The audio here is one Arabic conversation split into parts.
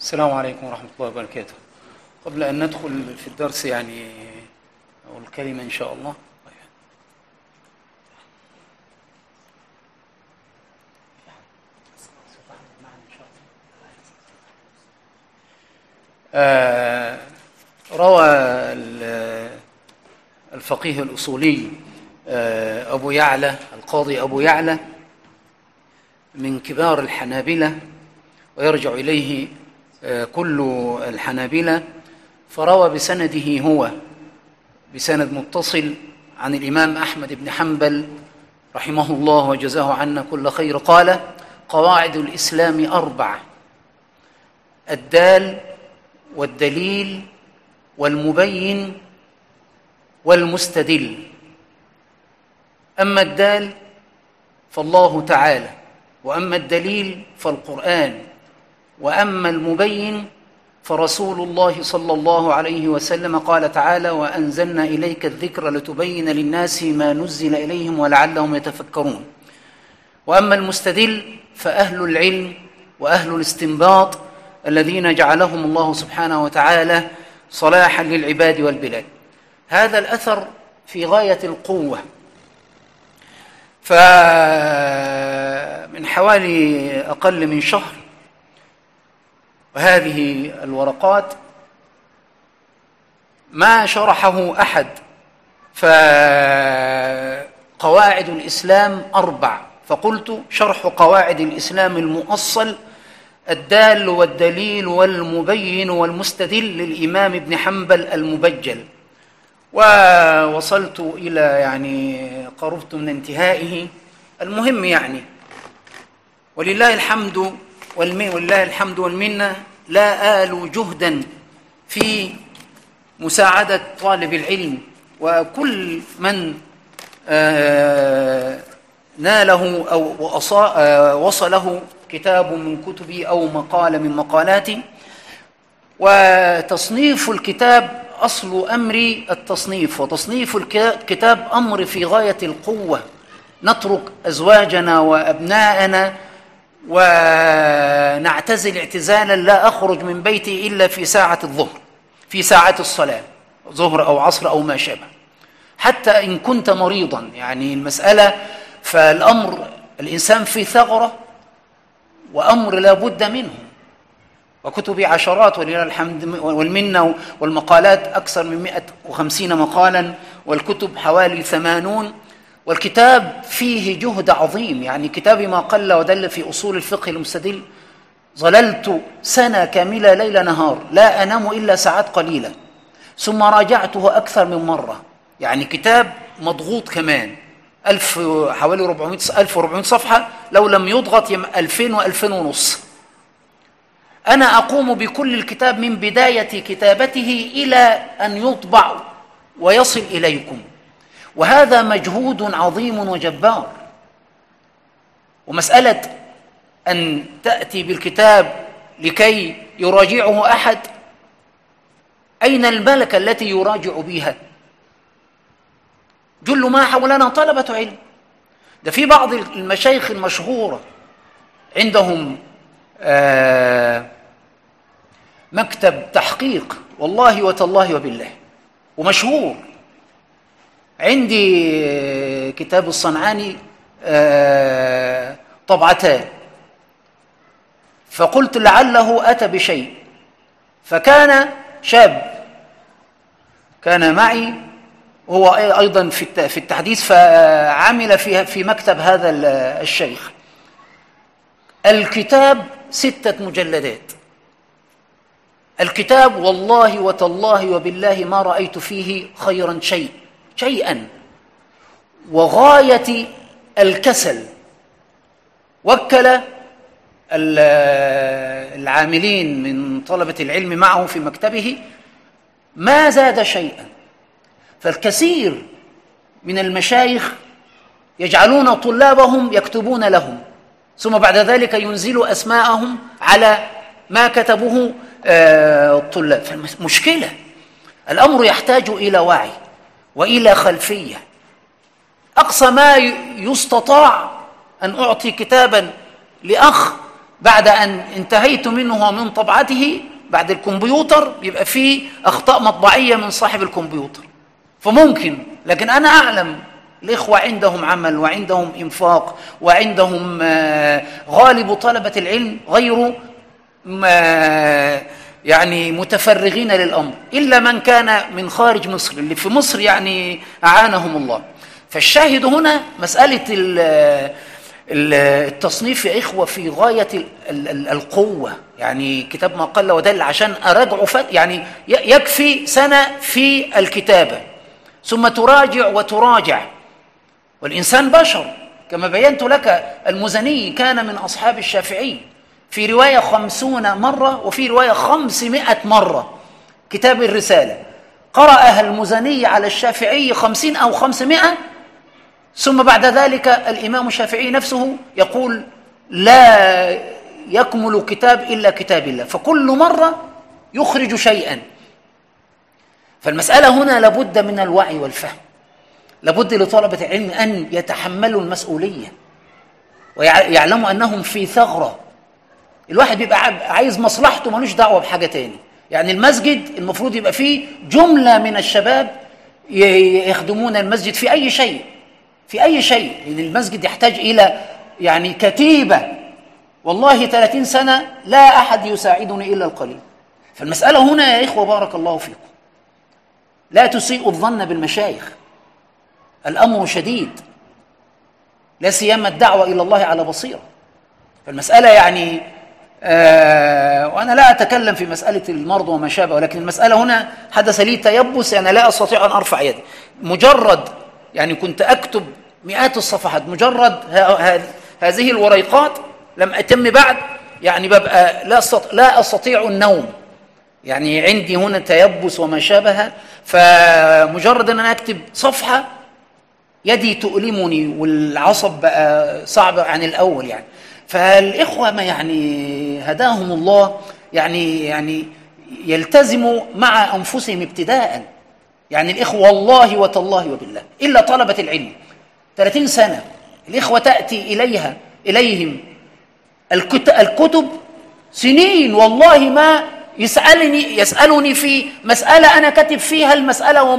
السلام عليكم ورحمة الله وبركاته. قبل أن ندخل في الدرس أو الكلمة إن شاء الله، روى الفقيه الأصولي أبو يعلى القاضي أبو يعلى من كبار الحنابلة، ويرجع إليه كل الحنابلة، فروى بسنده هو بسند متصل عن الإمام أحمد بن حنبل رحمه الله وجزاه عنا كل خير، قال: قواعد الإسلام 4: الدال والدليل والمبين والمستدل. أما الدال فالله تعالى، وأما الدليل فالقرآن، وأما المبين فرسول الله صلى الله عليه وسلم، قال تعالى: وأنزلنا إليك الذكر لتبين للناس ما نزل إليهم ولعلهم يتفكرون. وأما المستدل فأهل العلم وأهل الاستنباط الذين جعلهم الله سبحانه وتعالى صلاحا للعباد والبلاد. هذا الأثر في غاية القوة، فمن حوالي أقل من شهر وهذه الورقات ما شرحه أحد. فقواعد الإسلام 4، فقلت: شرح قواعد الإسلام المؤصل الدال والدليل والمبين والمستدل للإمام ابن حنبل المبجل. ووصلت إلى قربت من انتهائه. المهم ولله الحمد والمنة، لا آل جهدا في مساعدة طالب العلم، وكل من ناله أو وصله كتاب من كتبي أو مقالة من مقالاتي. وتصنيف الكتاب أصل أمري التصنيف، وتصنيف الكتاب أمر في غاية القوة. نترك أزواجنا وأبناءنا ونعتزل اعتزالا لا أخرج من بيتي إلا في ساعة الظهر، في ساعة الصلاة، ظهر أو عصر أو ما شابه، حتى إن كنت مريضا. المسألة فالأمر الإنسان في ثغرة، وأمر لا بد منه. وكتبي عشرات ولله الحمد والمنة، والمقالات أكثر من 150 مقالا، والكتب حوالي 80. والكتاب فيه جهد عظيم، كتابي ما قل ودل في أصول الفقه المستدل. ظللت سنة كاملة ليل نهار لا أنام إلا ساعات قليلة، ثم راجعته أكثر من مرة. كتاب مضغوط كمان، حوالي 1400 صفحة، لو لم يضغط 2000 و2500. أنا أقوم بكل الكتاب من بداية كتابته إلى أن يطبع ويصل إليكم، وهذا مجهود عظيم وجبار. ومسألة أن تأتي بالكتاب لكي يراجعه أحد، أين الملكة التي يراجع بها؟ جل ما حولنا طلبة علم. ده في بعض المشايخ المشهورة عندهم مكتب تحقيق، والله وتالله وبالله، ومشهور. عندي كتاب الصنعاني طبعتان، فقلت لعله أتى بشيء، فكان شاب كان معي، هو أيضا في التحديث، فعمل في مكتب هذا الشيخ. الكتاب 6 مجلدات. الكتاب والله وتالله وبالله ما رأيت فيه خيرا شيئا، وغاية الكسل. وكل العاملين من طلبة العلم معه في مكتبه، ما زاد شيئا. فالكثير من المشايخ يجعلون طلابهم يكتبون لهم، ثم بعد ذلك ينزلوا أسماءهم على ما كتبه الطلاب. فالمشكلة الأمر يحتاج إلى وعي وإلى خلفية. أقصى ما يستطاع أن أعطي كتابا لأخ بعد أن انتهيت منه ومن طبعته بعد الكمبيوتر يبقى فيه أخطاء مطبعية من صاحب الكمبيوتر، فممكن. لكن أنا أعلم الإخوة عندهم عمل وعندهم إنفاق وعندهم غالب طلبة العلم غير يعني متفرغين للأمر، إلا من كان من خارج مصر. اللي في مصر يعني أعانهم الله. فالشاهد هنا مسألة التصنيف يا إخوة في غاية القوة، يعني كتاب ما قل ودل عشان أراجعه يعني يكفي سنة في الكتابة ثم تراجع وتراجع، والإنسان بشر كما بينت لك. المزني كان من أصحاب الشافعي، في رواية 50 مرة وفي رواية 500 مرة. كتاب الرسالة قرأها المزني على الشافعي 50 أو 500، ثم بعد ذلك الإمام الشافعي نفسه يقول لا يكمل كتاب إلا كتاب الله، فكل مرة يخرج شيئا. فالمسألة هنا لابد من الوعي والفهم، لابد لطلبة العلم أن يتحملوا المسؤولية ويعلموا أنهم في ثغرة. الواحد بيبقى عايز مصلحته ملوش دعوة بحاجة تاني. يعني المسجد المفروض يبقى فيه جملة من الشباب يخدمون المسجد في أي شيء، في أي شيء، لأن المسجد يحتاج إلى يعني كتيبة. والله 30 سنة لا أحد يساعدني إلا القليل. فالمسألة هنا يا إخوة بارك الله فيكم لا تسيئوا الظن بالمشايخ، الأمر شديد، لا سيما الدعوة إلى الله على بصيرة. فالمسألة يعني وأنا لا أتكلم في مسألة المرض وما شابه، ولكن المسألة هنا حدث لي تيبس، أنا لا أستطيع أن أرفع يدي. مجرد يعني كنت أكتب مئات الصفحات، مجرد هذه الوريقات لم أتم بعد، يعني ببقى لا أستطيع النوم، يعني عندي هنا تيبس وما شابه. فمجرد أن أنا أكتب صفحة يدي تؤلمني والعصب بقى صعب عن الأول يعني. فالإخوة ما يعني هداهم الله يعني يلتزموا مع أنفسهم ابتداء. يعني الإخوة والله وتالله وبالله إلا طلبة العلم 30 سنة الإخوة تأتي إليهم الكتب سنين، والله ما يسألني في مسألة أنا كاتب فيها المسألة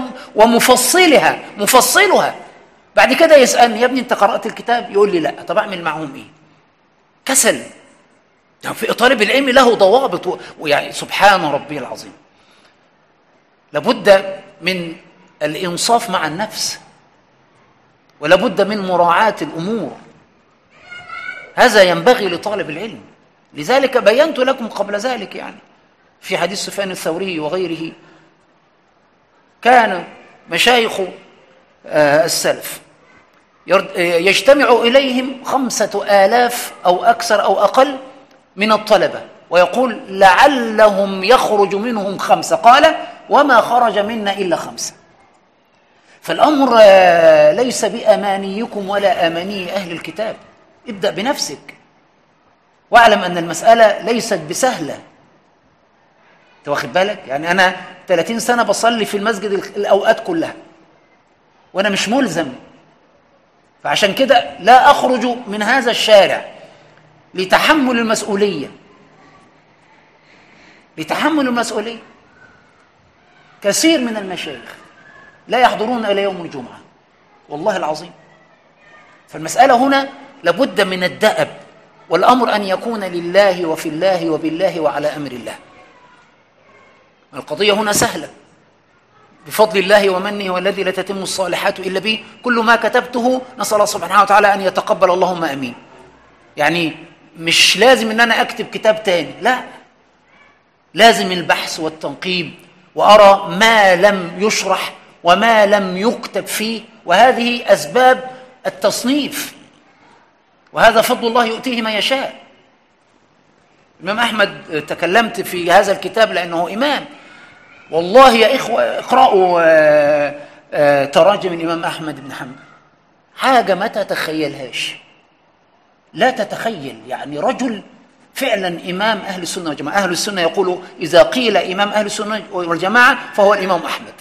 مفصلها. بعد كده يسألني يا ابني أنت قرأت الكتاب؟ يقول لي لا. طب أعمل معهم إيه؟ كسل. في طالب العلم له ضوابط ويعني سبحان ربي العظيم. لابد من الإنصاف مع النفس، ولابد من مراعاة الأمور. هذا ينبغي لطالب العلم. لذلك بينت لكم قبل ذلك يعني في حديث سفيان الثوري وغيره، كان مشايخ السلف يجتمع إليهم 5000 أو أكثر أو أقل من الطلبة، ويقول لعلهم يخرج منهم 5، قال وما خرج منا إلا 5. فالأمر ليس بأمانيكم ولا أماني أهل الكتاب. ابدأ بنفسك واعلم أن المسألة ليست بسهلة. أنت واخد بالك؟ يعني أنا 30 سنة بصلي في المسجد الأوقات كلها وأنا مش ملزم، فعشان كده لا أخرج من هذا الشارع لتحمل المسؤولية. كثير من المشايخ لا يحضرون إلى يوم الجمعة والله العظيم. فالمسألة هنا لابد من الدأب، والأمر أن يكون لله وفي الله وبالله وعلى أمر الله. القضية هنا سهلة بفضل الله ومنه، والذي لا تتم الصالحات إلا به. كل ما كتبته نسأل الله سبحانه وتعالى أن يتقبل، اللهم أمين. يعني مش لازم أن أنا أكتب كتاب تاني، لا، لازم البحث والتنقيب وأرى ما لم يشرح وما لم يكتب فيه، وهذه أسباب التصنيف، وهذا فضل الله يؤتيه ما يشاء. الإمام أحمد تكلمت في هذا الكتاب لأنه إمام. والله يا إخوة اقرأوا تراجم الإمام أحمد بن حنبل، حاجة ما تتخيلهاش، لا تتخيل. يعني رجل فعلا إمام أهل السنة والجماعة. أهل السنة يقولوا إذا قيل إمام أهل السنة والجماعة فهو الإمام أحمد.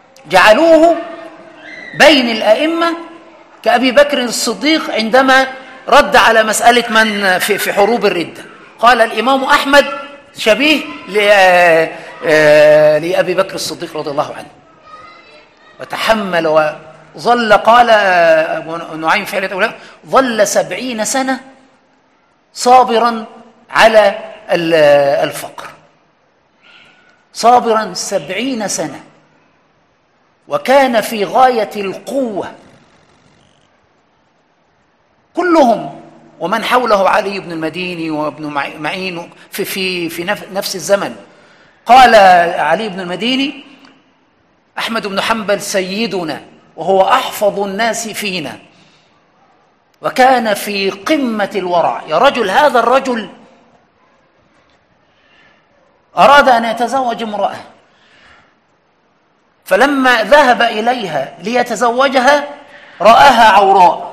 جعلوه بين الأئمة كأبي بكر الصديق عندما رد على مسألة من في حروب الردة. قال الإمام أحمد شبيه لأبي بكر الصديق رضي الله عنه، وتحمل وظل. قال أبو نعيم في حلية أولاد ظل 70 سنة صابرا على الفقر، صابرا 70 سنة، وكان في غاية القوة كلهم، ومن حوله علي بن المديني وابن معين في نفس الزمن. قال علي بن المديني: أحمد بن حنبل سيدنا وهو أحفظ الناس فينا، وكان في قمة الورع. يا رجل، هذا الرجل أراد أن يتزوج امرأة، فلما ذهب إليها ليتزوجها رآها عوراء،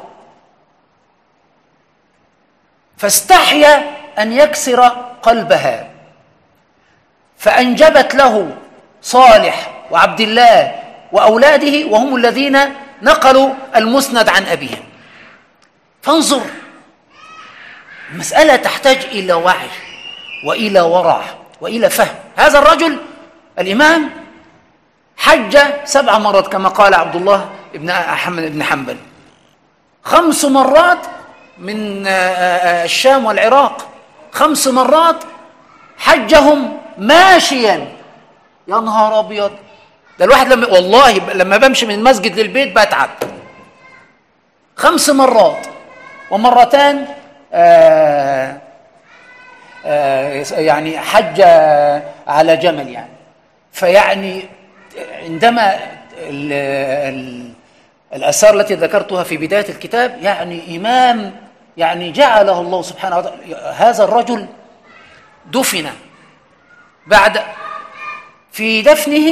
فاستحيا أن يكسر قلبها، فأنجبت له صالح وعبد الله وأولاده، وهم الذين نقلوا المسند عن أبيهم. فانظر، المسألة تحتاج إلى وعي وإلى ورع وإلى فهم. هذا الرجل الإمام حج 7 مرات كما قال عبد الله بن أحمد بن حنبل، 5 مرات من الشام والعراق، 5 مرات حجهم ماشيا. يا نهار أبيض، ده الواحد والله لما بمشي من المسجد للبيت بتعب. 5 مرات، ومرتان يعني حج على جمل يعني. فيعني عندما الآثار التي ذكرتها في بداية الكتاب، يعني إمام يعني جعله الله سبحانه وتعالى. هذا الرجل دفن، بعد في دفنه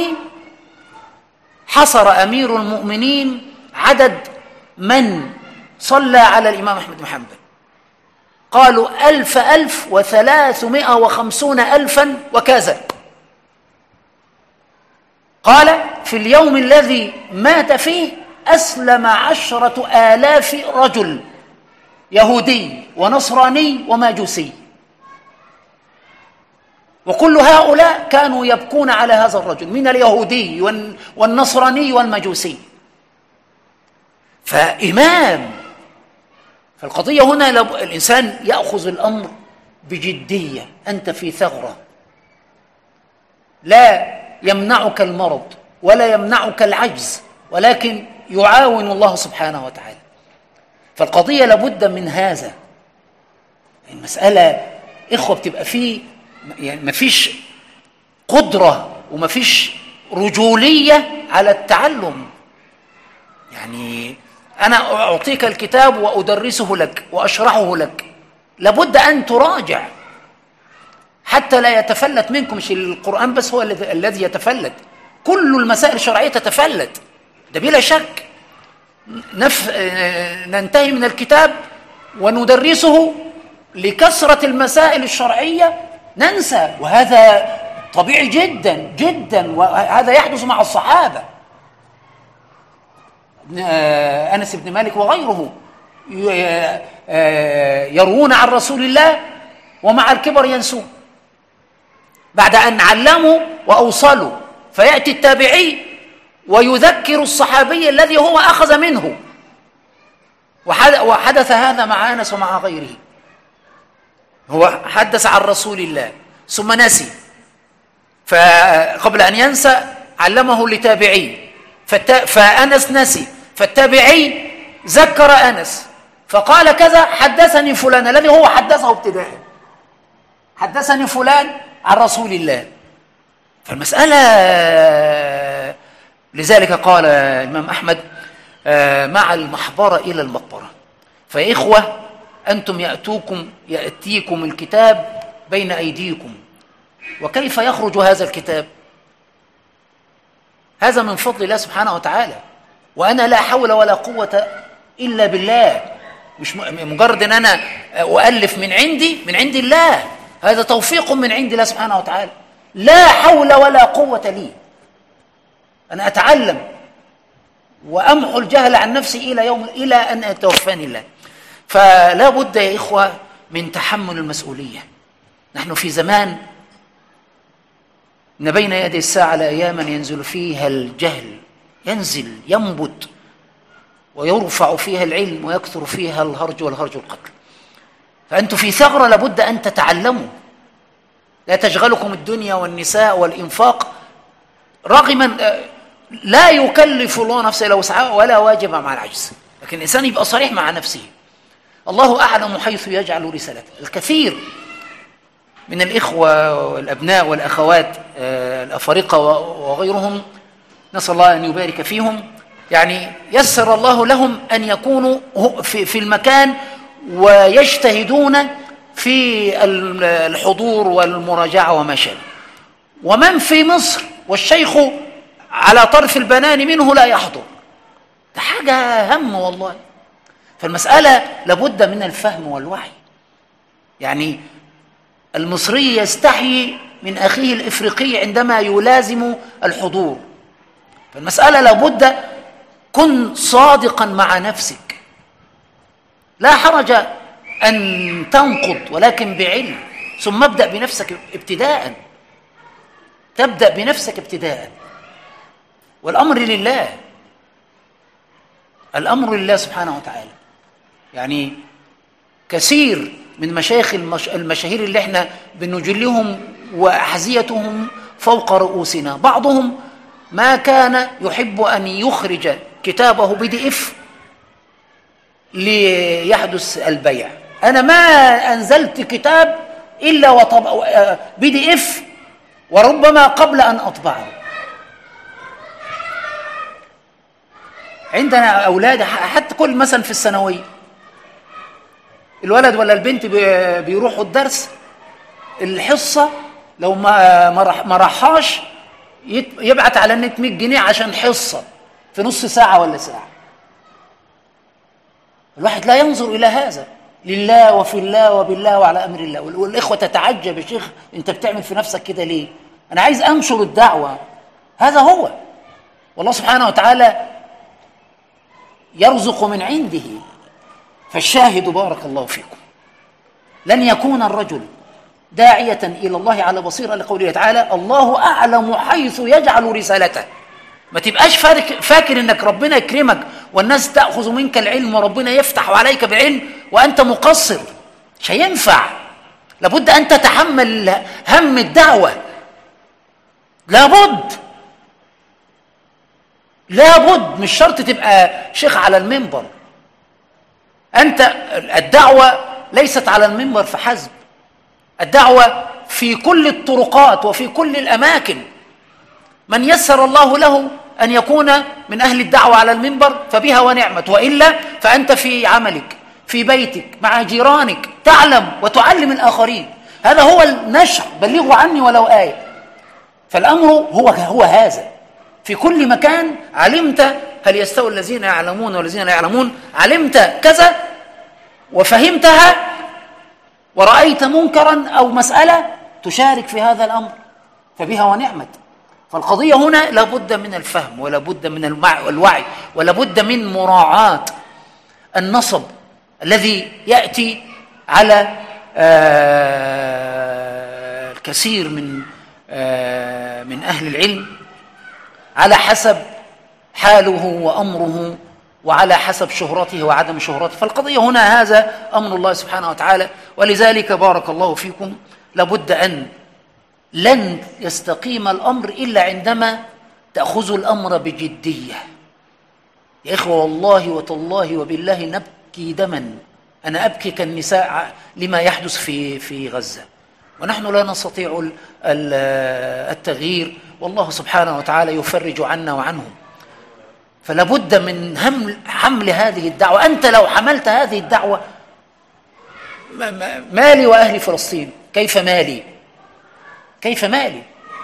حصر أمير المؤمنين عدد من صلى على الإمام أحمد بن حنبل، قالوا 1000 و350 ألفا وكذا. قال في اليوم الذي مات فيه أسلم 10,000 رجل، يهودي ونصراني وماجوسي، وكل هؤلاء كانوا يبكون على هذا الرجل من اليهودي والنصراني والمجوسي. فإمام. فالقضية هنا الإنسان يأخذ الأمر بجدية. أنت في ثغرة، لا يمنعك المرض ولا يمنعك العجز، ولكن يعاون الله سبحانه وتعالى. فالقضية لابد من هذا. المسألة إخوة بتبقى فيه يعني مفيش قدرة ومفيش رجولية على التعلم. يعني أنا أعطيك الكتاب وأدرسه لك وأشرحه لك، لابد أن تراجع حتى لا يتفلت منكم. مش القرآن بس هو الذي يتفلت، كل المسائل الشرعية تتفلت، ده بلا شك. ننتهي من الكتاب وندرسه، لكثرة المسائل الشرعية ننسى، وهذا طبيعي جدا جدا، وهذا يحدث مع الصحابة. أنس بن مالك وغيره يروون عن رسول الله ومع الكبر ينسون، بعد أن علموا وأوصلوا، فيأتي التابعي ويذكر الصحابي الذي هو أخذ منه. وحدث هذا مع أنس ومع غيره. هو حدث عن رسول الله ثم نسي، فقبل أن ينسى علمه لتابعي، فأنس نسي، فالتابعي ذكر أنس فقال كذا، حدثني فلان الذي هو حدثه ابتداء، حدثني فلان عن رسول الله. فالمسألة لذلك قال الإمام أحمد مع المحبرة إلى المقبرة. فيا إخوة، أنتم يأتيكم الكتاب بين أيديكم، وكيف يخرج هذا الكتاب؟ هذا من فضل الله سبحانه وتعالى، وأنا لا حول ولا قوة إلا بالله. مش مجرد أن أنا أؤلف من عند الله، هذا توفيق من عند الله سبحانه وتعالى. لا حول ولا قوة لي، أنا أتعلم وأمحو الجهل عن نفسي إلى أن يتوفاني الله. فلا بد يا إخوة من تحمل المسؤولية. نحن في زمان إن بين يدي الساعة لأياما ينزل فيها الجهل، ينزل ينبت، ويرفع فيها العلم، ويكثر فيها الهرج والقتل. فأنتم في ثغرة لابد أن تتعلموا. لا تشغلكم الدنيا والنساء والإنفاق رغما، لا يكلف الله نفسه إلا وسعها ولا واجب مع العجز، لكن الإنسان يبقى صريح مع نفسه. الله أعلم حيث يجعل رسالته. الكثير من الإخوة والأبناء والأخوات الأفارقة وغيرهم، نسأل الله أن يبارك فيهم، يعني يسر الله لهم أن يكونوا في المكان ويجتهدون في الحضور والمراجعة وما شابه، ومن في مصر والشيخ على طرف البنان منه لا يحضر. ده حاجة هم والله. فالمسألة لابد من الفهم والوعي. يعني المصري يستحي من أخيه الإفريقي عندما يلازم الحضور. فالمسألة لابد كن صادقا مع نفسك. لا حرج أن تنقض ولكن بعلم، ثم ابدأ بنفسك ابتداء. تبدأ بنفسك ابتداء، والأمر لله. الأمر لله سبحانه وتعالى. يعني كثير من مشايخ المشاهير اللي احنا بنجلهم وأحذيتهم فوق رؤوسنا، بعضهم ما كان يحب أن يخرج كتابه PDF ليحدث البيع. أنا ما أنزلت كتاب إلا PDF، وربما قبل أن أطبعه. عندنا أولاد حتى كل مثلا في الثانوية، الولد ولا البنت بيروحوا الدرس، الحصة لو ما راحاش يبعت على النت 100 جنيه عشان حصة في نص ساعة ولا ساعة. الواحد لا ينظر إلى هذا، لله وفي الله وبالله وعلى أمر الله. والإخوة تتعجب، يا شيخ أنت بتعمل في نفسك كده ليه؟ أنا عايز أنشر الدعوة. هذا هو. والله سبحانه وتعالى يرزق من عنده. فالشاهد بارك الله فيكم، لن يكون الرجل داعية إلى الله على بصيرة، لقوله تعالى الله أعلم حيث يجعل رسالته. ما تبقاش فاكر إنك ربنا يكرمك والناس تأخذ منك العلم وربنا يفتح عليك بالعلم وأنت مقصر. مش هينفع. لابد أن تتحمل هم الدعوة. لابد مش شرط تبقى شيخ على المنبر. أنت الدعوة ليست على المنبر فحسب، الدعوة في كل الطرقات وفي كل الأماكن. من يسر الله له أن يكون من أهل الدعوة على المنبر فبها ونعمت، وإلا فأنت في عملك في بيتك مع جيرانك تعلم وتعلم الآخرين. هذا هو النشر، بلغوا عني ولو آية. فالأمر هو هذا. في كل مكان علمت هل يستوي الذين يعلمون والذين لا يعلمون، علمت كذا وفهمتها ورأيت منكرا أو مسألة تشارك في هذا الأمر فبها ونعمت. فالقضية هنا لابد من الفهم، ولابد من الوعي، ولابد من مراعاة النصب الذي يأتي على الكثير من أهل العلم على حسب حاله وأمره، وعلى حسب شهرته وعدم شهرته. فالقضية هنا هذا أمر الله سبحانه وتعالى. ولذلك بارك الله فيكم لابد أن لن يستقيم الأمر إلا عندما تأخذوا الأمر بجدية. يا إخوة والله وتالله وبالله نبكي دما. أنا أبكي كالنساء لما يحدث في غزة، ونحن لا نستطيع التغيير، والله سبحانه وتعالى يفرج عنا وعنهم. فلابد من حمل هذه الدعوة. أنت لو حملت هذه الدعوة، مالي وأهل فلسطين، كيف مالي؟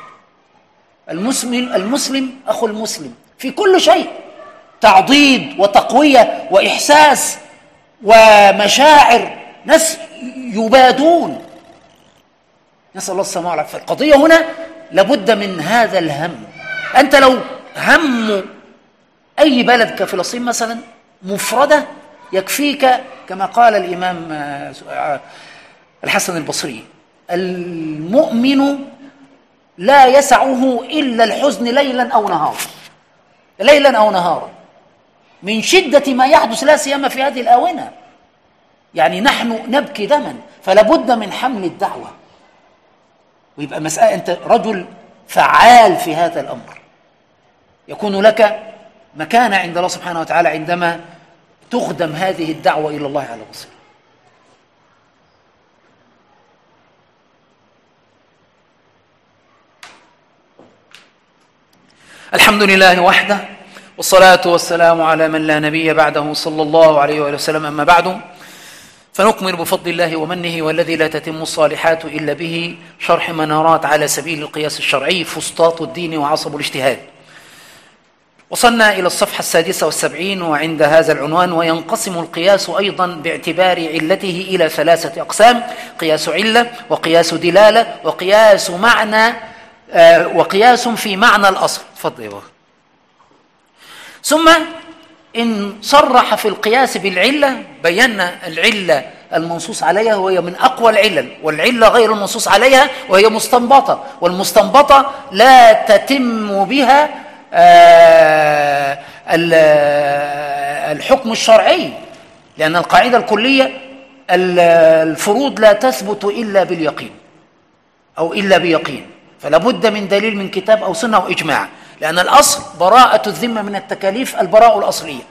المسلم أخو المسلم في كل شيء، تعضيد وتقوية وإحساس ومشاعر، ناس يبادون، نسأل الله السماع والعافية. فالقضية هنا لابد من هذا الهم. أنت لو هم أي بلد كفلسطين مثلا مفردة يكفيك كما قال الإمام الحسن البصري: المؤمن لا يسعه إلا الحزن ليلا أو نهارا، ليلا أو نهارا، من شدة ما يحدث، لا سيما في هذه الآونة. يعني نحن نبكي دما، فلا بد من حمل الدعوة، ويبقى مسألة أنت رجل فعال في هذا الأمر، يكون لك مكانة عند الله سبحانه وتعالى عندما تخدم هذه الدعوة إلى الله على بصيرة. الحمد لله وحده، والصلاة والسلام على من لا نبي بعده صلى الله عليه وآله وسلم. أما بعد، فنكمل بفضل الله ومنه والذي لا تتم الصالحات إلا به شرح منارات على سبيل القياس الشرعي، فسطاط الدين وعصب الاجتهاد. وصلنا إلى الصفحة 76 وعند هذا العنوان: وينقسم القياس أيضا باعتبار علته إلى 3 أقسام: قياس علة، وقياس دلالة، وقياس معنى، وقياس في معنى الأصل. تفضل يا بابا. ثم إن صرح في القياس بالعلة بينا العلة المنصوص عليها وهي من أقوى العلل، والعلة غير المنصوص عليها وهي مستنبطة، والمستنبطة لا تتم بها الحكم الشرعي، لأن القاعدة الكلية الفروض لا تثبت إلا باليقين أو إلا بيقين، فلا بد من دليل من كتاب أو سنة أو إجماع، لأن الأصل براءة الذمة من التكاليف، البراءة الأصلية.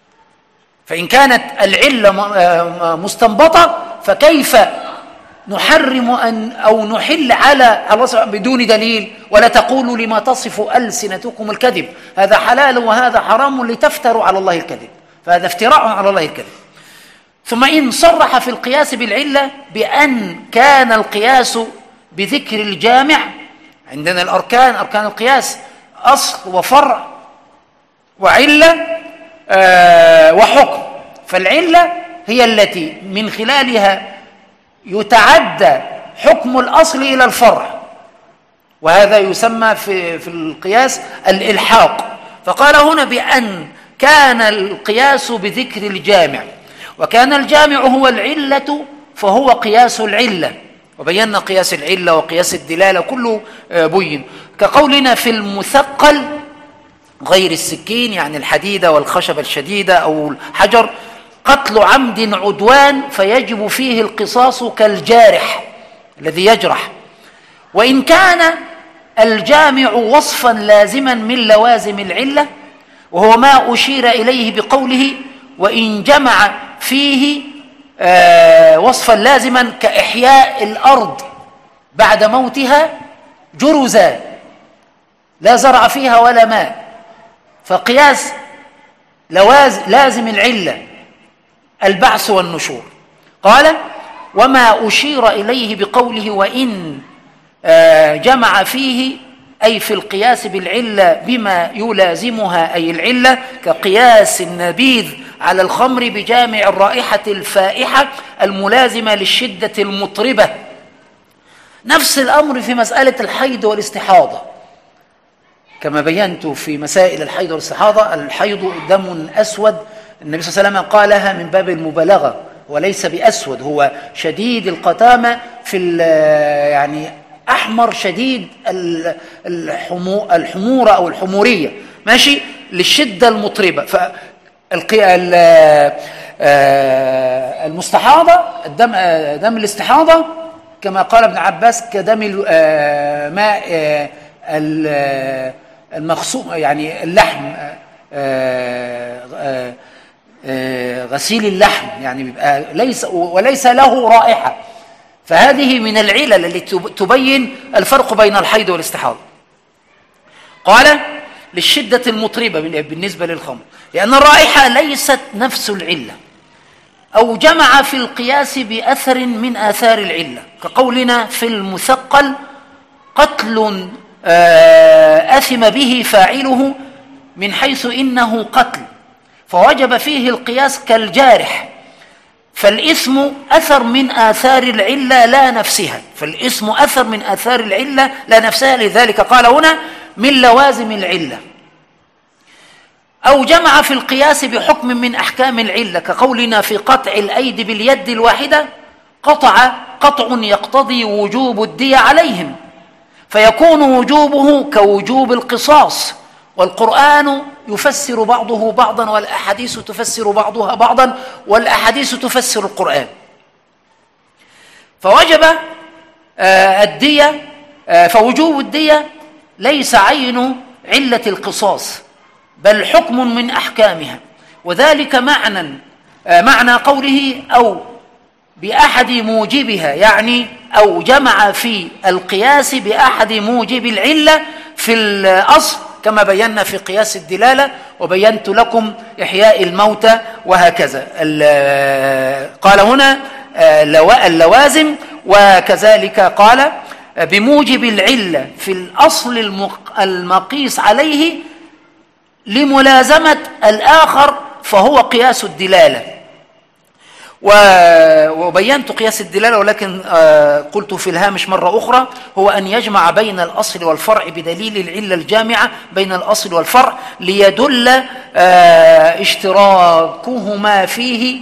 فإن كانت العلة مستنبطة فكيف نحرم أو نحل على الله بدون دليل؟ ولا تقولوا لما تصف ألسنتكم الكذب هذا حلال وهذا حرام لتفتروا على الله الكذب، فهذا افتراء على الله الكذب. ثم إن صرح في القياس بالعلة بأن كان القياس بذكر الجامع، عندنا الأركان، أركان القياس أصل وفرع وعلة وحكم، فالعلة هي التي من خلالها يتعدى حكم الأصل إلى الفرع، وهذا يسمى في القياس الإلحاق. فقال هنا بأن كان القياس بذكر الجامع، وكان الجامع هو العلة فهو قياس العلة، وبينا قياس العلة وقياس الدلالة كله بين، كقولنا في المثقل غير السكين، يعني الحديدة والخشبة الشديدة أو الحجر: قتل عمد عدوان فيجب فيه القصاص كالجارح الذي يجرح. وإن كان الجامع وصفا لازما من لوازم العلة، وهو ما أشير إليه بقوله: وإن جمع فيه وصفا لازما كإحياء الأرض بعد موتها جرزا لا زرع فيها ولا ماء، فقياس لازم العلة البعث والنشور. قال: وما أشير إليه بقوله وإن جمع فيه، أي في القياس بالعلة بما يلازمها، أي العلة، كقياس النبيذ على الخمر بجامع الرائحة الفائحة الملازمة للشدة المطربة. نفس الأمر في مسألة الحيض والاستحاضة، كما بينت في مسائل الحيض والاستحاضة: الحيض دم أسود، النبي صلى الله عليه وسلم قالها من باب المبالغة، وليس بأسود، هو شديد القتامة في يعني أحمر شديد الحمورة أو الحمورية، ماشي، للشدة المطربة. المستحاضة دم الاستحاضة كما قال ابن عباس كدم ماء المخصوم، يعني اللحم، غسيل اللحم، يعني بيبقى وليس له رائحة. فهذه من العلل التي تبين الفرق بين الحيض والاستحاضة. قال: للشدة المطربة بالنسبة للخمر، لأن الرائحة ليست نفس العلة. أو جمع في القياس بأثر من آثار العلة، كقولنا في المثقل: قتل أثم به فاعله من حيث إنه قتل، فوجب فيه القياس كالجارح، فالإثم أثر من آثار العلة لا نفسها، فالإثم أثر من آثار العلة لا نفسها، لذلك قال هنا من لوازم العلة. أو جمع في القياس بحكم من أحكام العلة كقولنا في قطع الأيدي باليد الواحدة قطع يقتضي وجوب الدية عليهم، فيكون وجوبه كوجوب القصاص، والقرآن يفسر بعضه بعضا والأحاديث تفسر بعضها بعضا والأحاديث تفسر القرآن. فوجب الدية، فوجوب الدية ليس عين علة القصاص بل حكم من أحكامها، وذلك معنى قوله أو بأحد موجبها، يعني أو جمع في القياس بأحد موجب العلة في الأصل كما بينا في قياس الدلالة وبينت لكم إحياء الموتى وهكذا. قال هنا اللوازم، وكذلك قال بموجب العلة في الأصل المقيس عليه لملازمة الآخر فهو قياس الدلالة. وبينت قياس الدلالة، ولكن قلت في الهامش مرة أخرى هو أن يجمع بين الأصل والفرع بدليل العلة الجامعة بين الأصل والفرع ليدل اشتراكهما فيه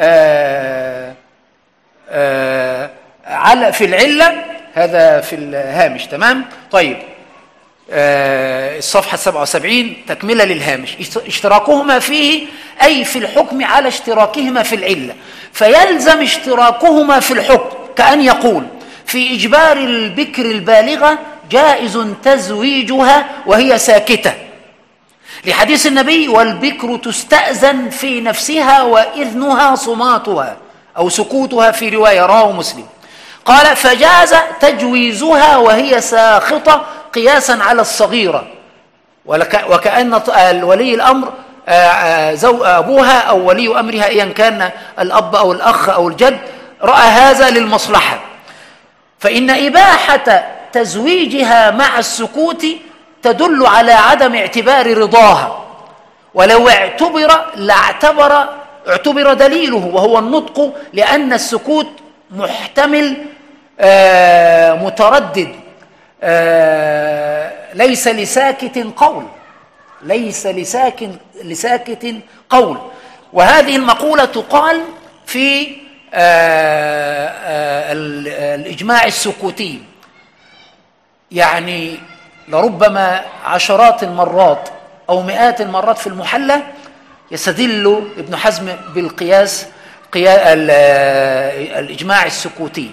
على في العلة. هذا في الهامش، تمام؟ طيب، الصفحة 77 تكملة للهامش. اشتراكهما فيه أي في الحكم على اشتراكهما في العلة، فيلزم اشتراكهما في الحكم كأن يقول في إجبار البكر البالغة جائز تزويجها وهي ساكتة، لحديث النبي والبكر تستأذن في نفسها وإذنها صماتها أو سكوتها في رواية رواه مسلم. قال فجاز تجويزها وهي ساخطة قياسا على الصغيرة، وكأن ولي الأمر أبوها أو ولي أمرها أيا كان الأب أو الأخ أو الجد رأى هذا للمصلحة، فإن إباحة تزويجها مع السكوت تدل على عدم اعتبار رضاها، ولو اعتبر دليله وهو النطق، لأن السكوت محتمل متردد، ليس لساكت قول. وهذه المقولة تقال في الإجماع السكوتي، يعني لربما عشرات المرات أو مئات المرات في المحلى يستدل ابن حزم بالقياس الإجماع السكوتي.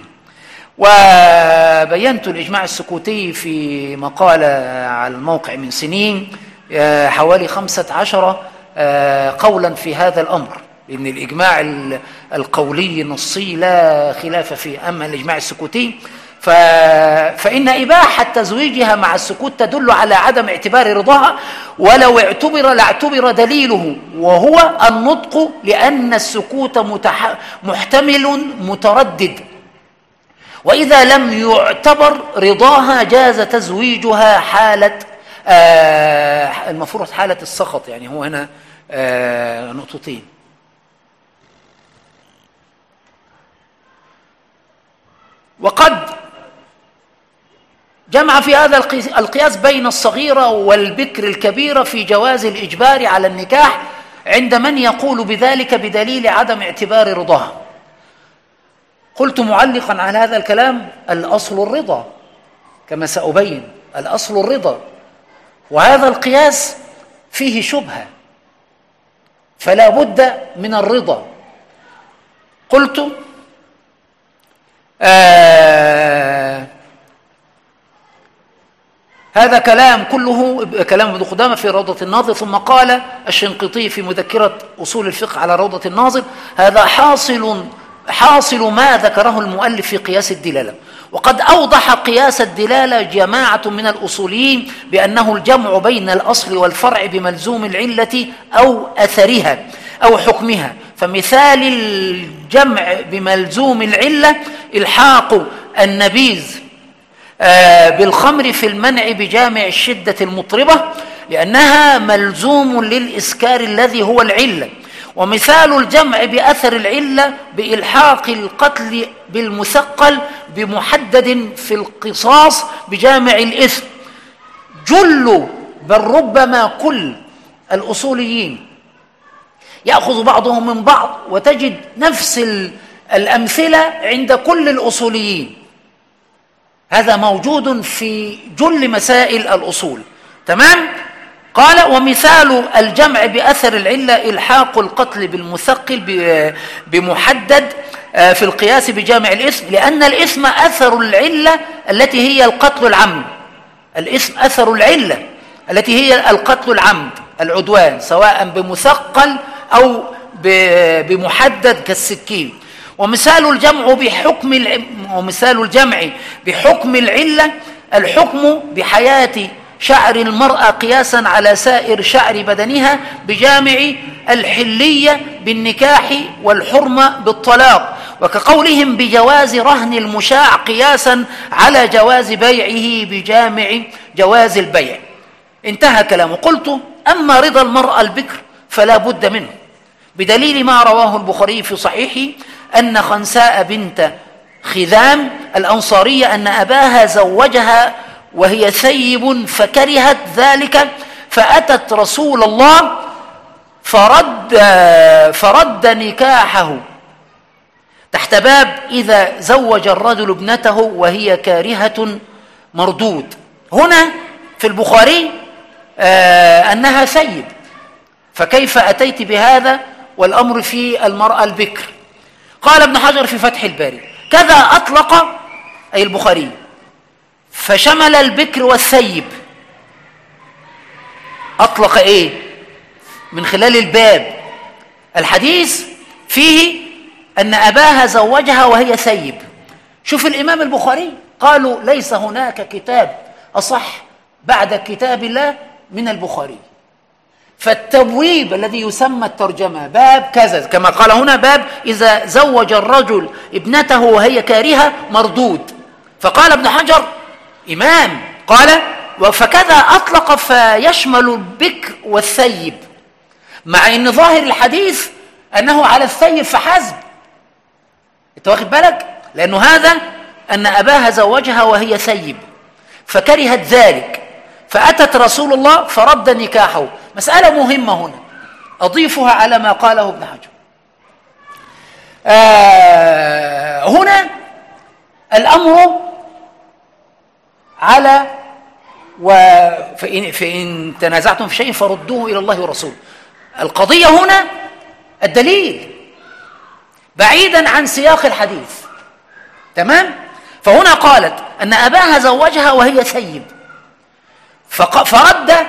وبينت الإجماع السكوتي في مقالة على الموقع من سنين، حوالي 15 قولا في هذا الأمر، لأن الإجماع القولي النصي لا خلاف فيه، أما الإجماع السكوتي فإن إباحة تزويجها مع السكوت تدل على عدم اعتبار رضاها، ولو لاعتبر دليله وهو النطق، لأن السكوت محتمل متردد، وإذا لم يعتبر رضاها جاز تزويجها حالة المفروض حالة السخط، يعني هو هنا نقطتين. وقد جمع في هذا القياس بين الصغيرة والبكر الكبيرة في جواز الإجبار على النكاح عند من يقول بذلك بدليل عدم اعتبار رضاها. قلت معلقا على هذا الكلام الأصل الرضا، كما سأبين الأصل الرضا، وهذا القياس فيه شبهة فلا بد من الرضا. قلت هذا كلام كله كلام ابن قدامة في روضة الناظر، ثم قال الشنقيطي في مذكرة أصول الفقه على روضة الناظر هذا حاصل ما ذكره المؤلف في قياس الدلالة. وقد أوضح قياس الدلالة جماعة من الأصوليين بأنه الجمع بين الأصل والفرع بملزوم العلة أو أثرها أو حكمها، فمثال الجمع بملزوم العلة إلحاق النبيذ بالخمر في المنع بجامع الشدة المطربة لأنها ملزوم للإسكار الذي هو العلة، ومثال الجمع بأثر العلة بإلحاق القتل بالمثقل بمحدد في القصاص بجامع الإثم. جل بل ربما كل الأصوليين يأخذ بعضهم من بعض، وتجد نفس الأمثلة عند كل الأصوليين. هذا موجود في جل مسائل الأصول. تمام؟ قال: ومثال الجمع بأثر العلة إلحاق القتل بالمثقل بمحدد في القياس بجامع الإثم، لأن الإثم أثر العلة التي هي القتل العمد. الإثم أثر العلة التي هي القتل العمد، العدوان، سواء بمثقل أو بمحدد كالسكين. ومثال الجمع بحكم العلة الحكم بحياة شعر المرأة قياسا على سائر شعر بدنها بجامع الحلية بالنكاح والحرمة بالطلاق، وكقولهم بجواز رهن المشاع قياسا على جواز بيعه بجامع جواز البيع. انتهى كلامه. قلت: أما رضا المرأة البكر فلا بد منه، بدليل ما رواه البخاري في صحيحه أن خنساء بنت خذام الأنصارية أن أباها زوجها وهي ثيب فكرهت ذلك، فأتت رسول الله فرد نكاحه تحت باب: إذا زوج الرجل ابنته وهي كارهة مردود. هنا في البخاري أنها ثيب، فكيف أتيت بهذا والأمر في المرأة البكر؟ قال ابن حجر في فتح الباري: كذا أطلق، أي البخاري، فشمل البكر والثيب. أطلق إيه؟ من خلال الباب الحديث فيه أن أباها زوجها وهي ثيب. شوف الإمام البخاري، قالوا: ليس هناك كتاب أصح بعد كتاب الله من البخاري، فالتبويب الذي يسمى الترجمة باب كذا، كما قال هنا باب إذا زوج الرجل ابنته وهي كارهة مردود. فقال ابن حجر إمام، قال: فكذا أطلق فيشمل البكر والثيب، مع أن ظاهر الحديث أنه على الثيب فحسب. أنت واخد بالك؟ لأنه هذا أن أباها زوجها وهي ثيب فكرهت ذلك، فأتت رسول الله فرد نكاحه. مسألة مهمة هنا أضيفها على ما قاله ابن حجر. هنا الأمر على فإن تنازعتم في شيء فردوه إلى الله ورسوله. القضية هنا الدليل بعيدا عن سياق الحديث. تمام؟ فهنا قالت أن أباها زوجها وهي ثيب فرد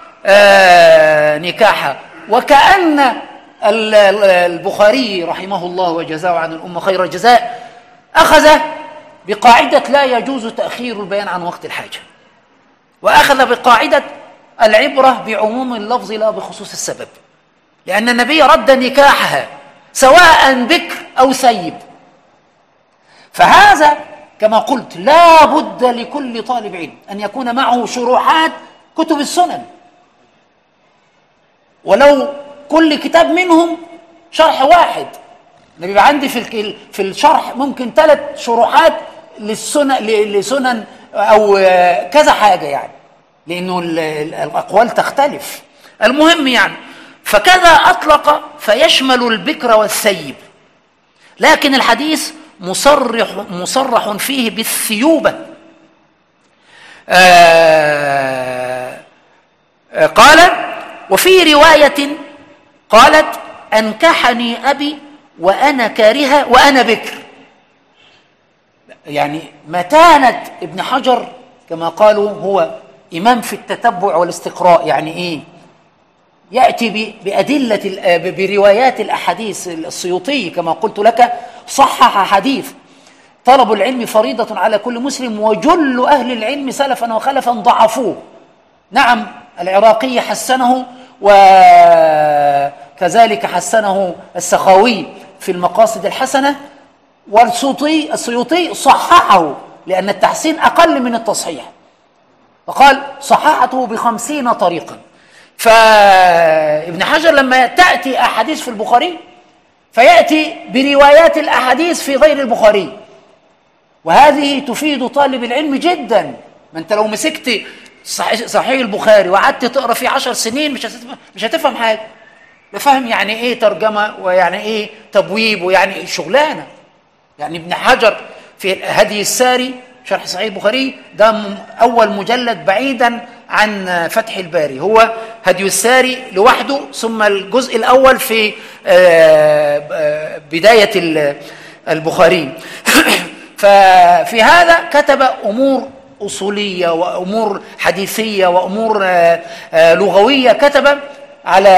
نكاحها، وكأن البخاري رحمه الله وجزاه عن الأمة خير الجزاء أخذ بقاعدة لا يجوز تأخير البيان عن وقت الحاجة، وأخذ بقاعدة العبرة بعموم اللفظ لا بخصوص السبب، لأن النبي رد نكاحها سواء بكر أو ثيب. فهذا كما قلت لا بد لكل طالب علم أن يكون معه شروحات كتب السنن، ولو كل كتاب منهم شرح واحد. أنا بيبقى عندي في الشرح ممكن 3 شروحات لسنن أو كذا حاجة، يعني لأنه الأقوال تختلف. المهم يعني فكذا أطلق فيشمل البكر والثيب، لكن الحديث مصرح فيه بالثيوبة. قال: وفي رواية قالت: أنكحني أبي وأنا كارهة وأنا بكر. يعني متانة ابن حجر كما قالوا هو إمام في التتبع والاستقراء. يعني إيه؟ يأتي بأدلة بروايات الأحاديث. السيوطي كما قلت لك صحح حديث: طلب العلم فريضة على كل مسلم، وجل أهل العلم سلفا وخلفا ضعفوه. نعم، العراقي حسنه، وكذلك حسنه السخاوي في المقاصد الحسنة، والسيوطي صححه لأن التحسين أقل من التصحيح، فقال صححته ب50 طريقا. فابن حجر لما تأتي أحاديث في البخاري فيأتي بروايات الأحاديث في غير البخاري، وهذه تفيد طالب العلم جدا. ما أنت لو مسكت صحيح البخاري وقعدت تقرا فيه 10 سنين مش هتفهم حاجه، لا فاهم يعني ايه ترجمه ويعني ايه تبويب ويعني إيه شغلانه. يعني ابن حجر في هدي الساري شرح صحيح البخاري ده اول مجلد بعيدا عن فتح الباري، هو هدي الساري لوحده، ثم الجزء الاول في بدايه البخاري. ففي هذا كتب امور اصوليه وامور حديثيه وامور لغويه، كتب على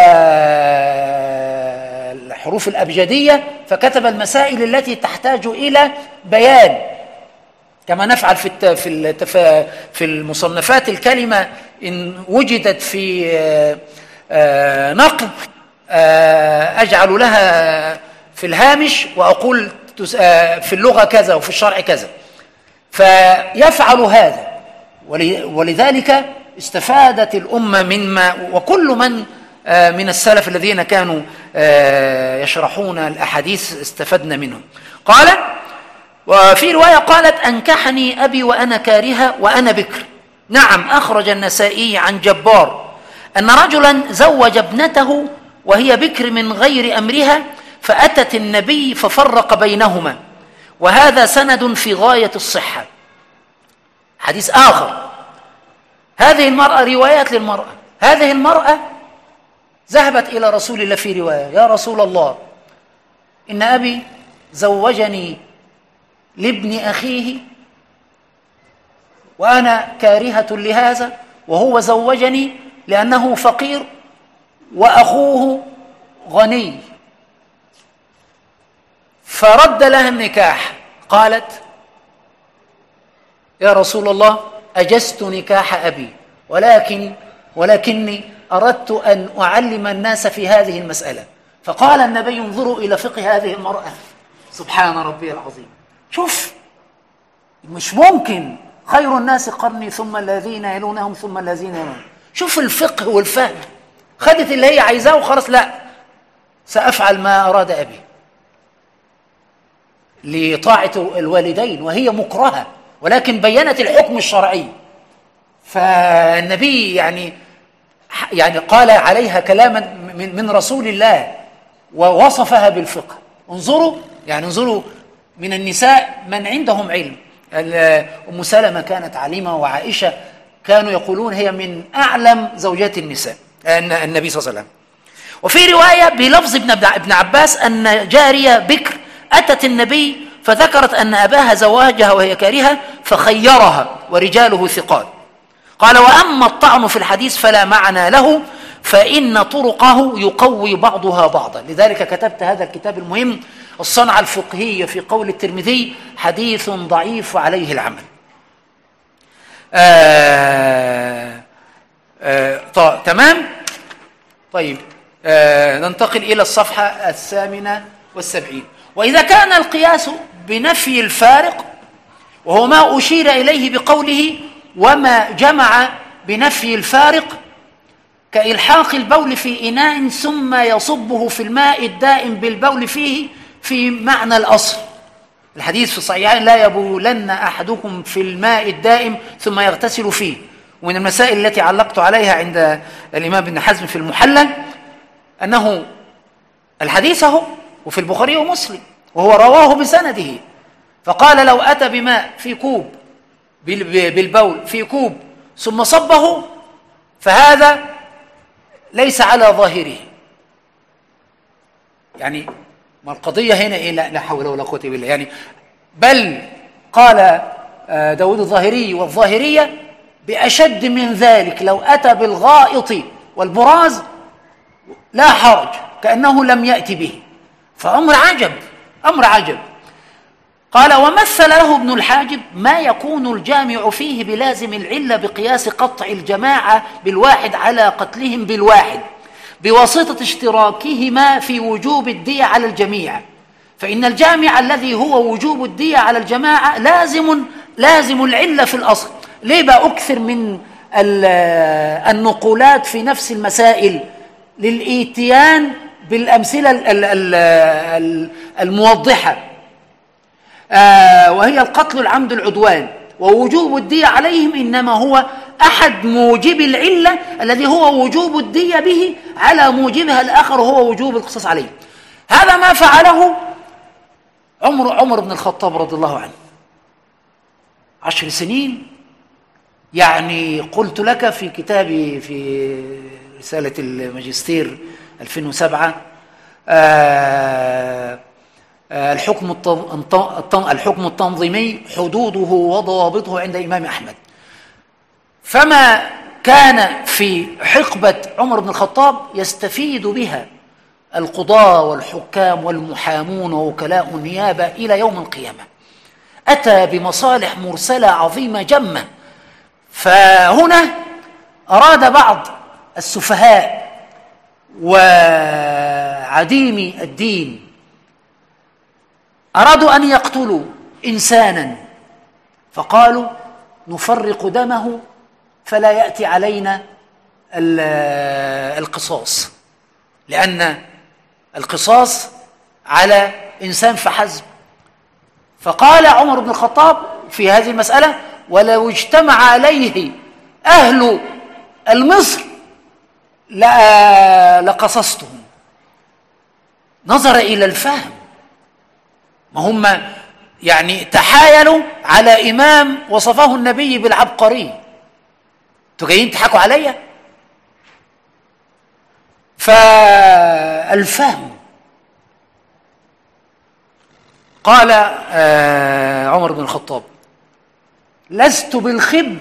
الحروف الابجديه، فكتب المسائل التي تحتاج الى بيان، كما نفعل في المصنفات. الكلمه ان وجدت في نقد اجعل لها في الهامش واقول في اللغه كذا وفي الشرع كذا، فيفعل هذا. ولذلك استفادت الامه مما، وكل من السلف الذين كانوا يشرحون الاحاديث استفدنا منهم. قال وفي روايه قالت انكحني ابي وانا كارهه وانا بكر. نعم، اخرج النسائي عن جبار ان رجلا زوج ابنته وهي بكر من غير امرها، فاتت النبي ففرق بينهما، وهذا سند في غايه الصحه. حديث اخر، هذه المراه، روايات للمراه، هذه المراه ذهبت الى رسول الله في روايه: يا رسول الله، ان ابي زوجني لابن اخيه وانا كارهه لهذا، وهو زوجني لانه فقير واخوه غني، فرد لها النكاح. قالت: يا رسول الله، أجزت نكاح أبي، ولكني أردت أن أعلم الناس في هذه المسألة. فقال النبي: انظروا إلى فقه هذه المرأة، سبحان ربي العظيم. شوف، مش ممكن خير الناس قرني ثم الذين يلونهم ثم الذين يلونهم. شوف الفقه والفهم، خدت اللي هي عايزاه وخلاص، لا، سأفعل ما أراد أبي لطاعة الوالدين، وهي مكرهة ولكن بينت الحكم الشرعي. فالنبي يعني قال عليها كلاما من رسول الله ووصفها بالفقه. انظروا من النساء من عندهم علم. أم سلمة كانت عالمة، وعائشة كانوا يقولون هي من أعلم زوجات النساء النبي صلى الله عليه وسلم. وفي رواية بلفظ ابن عباس أن جارية بكر أتت النبي فذكرت أن أباها زواجها وهي كارهة فخيرها، ورجاله ثقات. قال: وأما الطعن في الحديث فلا معنى له، فإن طرقه يقوي بعضها بعضا. لذلك كتبت هذا الكتاب المهم، الصنعة الفقهية في قول الترمذي: حديث ضعيف عليه العمل. تمام؟ طيب، ننتقل إلى الصفحة 78. وإذا كان القياس بنفي الفارق، وهو ما أشير إليه بقوله: وما جمع بنفي الفارق، كإلحاق البول في إناء ثم يصبه في الماء الدائم بالبول فيه، في معنى الأصل. الحديث في الصحيحين: لا يبولن أحدكم في الماء الدائم ثم يغتسل فيه. ومن المسائل التي علقت عليها عند الإمام ابن حزم في المحلى أنه الحديث هو وفي البخاري ومسلم، وهو رواه بسنده، فقال: لو أتى بماء في كوب بالبول في كوب ثم صبه فهذا ليس على ظاهره. يعني ما القضية هنا إيه؟ لا حول ولا قوة إلا بالله. يعني بل قال داود الظاهري والظاهرية بأشد من ذلك: لو أتى بالغائط والبراز لا حرج، كأنه لم يأتي به. فأمر عجب. قال: ومثل له ابن الحاجب ما يكون الجامع فيه بلازم العلة بقياس قطع الجماعة بالواحد على قتلهم بالواحد بواسطة اشتراكهما في وجوب الدية على الجميع، فإن الجامع الذي هو وجوب الدية على الجماعة لازم العلة في الأصل. ليه بقى أكثر من النقولات في نفس المسائل للإتيان بالأمثلة الموضحة، وهي القتل العمد العدوان، ووجوب الدية عليهم إنما هو أحد موجب العلة الذي هو وجوب الدية به على موجبها الآخر هو وجوب القصاص عليه. هذا ما فعله عمر بن الخطاب رضي الله عنه 10 سنين. يعني قلت لك في كتابي في رسالة الماجستير 2007 الحكم التنظيمي حدوده وضوابطه عند الإمام أحمد. فما كان في حقبة عمر بن الخطاب يستفيد بها القضاة والحكام والمحامون ووكلاء النيابة إلى يوم القيامة. أتى بمصالح مرسلة عظيمة جمة. فهنا أراد بعض السفهاء وعديمي الدين أرادوا أن يقتلوا إنسانا، فقالوا نفرق دمه فلا يأتي علينا القصاص، لأن القصاص على إنسان فحسب. فقال عمر بن الخطاب في هذه المسألة ولو اجتمع عليه أهل المصر لقصصتهم. نظر إلى الفهم، ما هم يعني تحايلوا على إمام وصفه النبي بالعبقري، انتوا جايين تضحكوا عليا؟ فالفهم. قال عمر بن الخطاب لست بالخب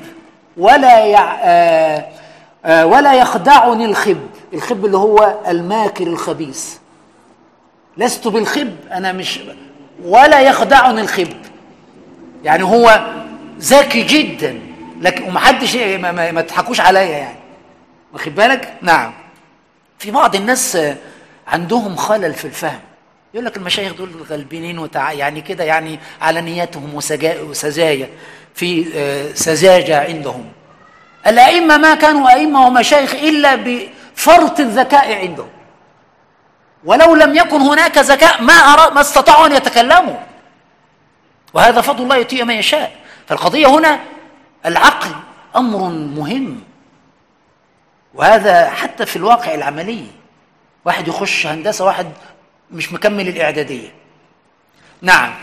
ولا يخدعني الخب. الخب اللي هو الماكر الخبيث. لست بالخب، أنا مش، ولا يخدعني الخب، يعني هو ذكي جدا لكن ومحدش ما تضحكوش عليا، يعني واخد بالك؟ نعم. في بعض الناس عندهم خلل في الفهم، يقول لك المشايخ دول غلبانين يعني كده، يعني على نياتهم وسذاجة، في سذاجة عندهم. الأئمة ما كانوا أئمة ومشايخ إلا بفرط الذكاء عندهم، ولو لم يكن هناك ذكاء ما استطاعوا أن يتكلموا، وهذا فضل الله يؤتيه من يشاء. فالقضية هنا العقل أمر مهم، وهذا حتى في الواقع العملي. واحد يخش هندسة، واحد مش مكمل الإعدادية. نعم.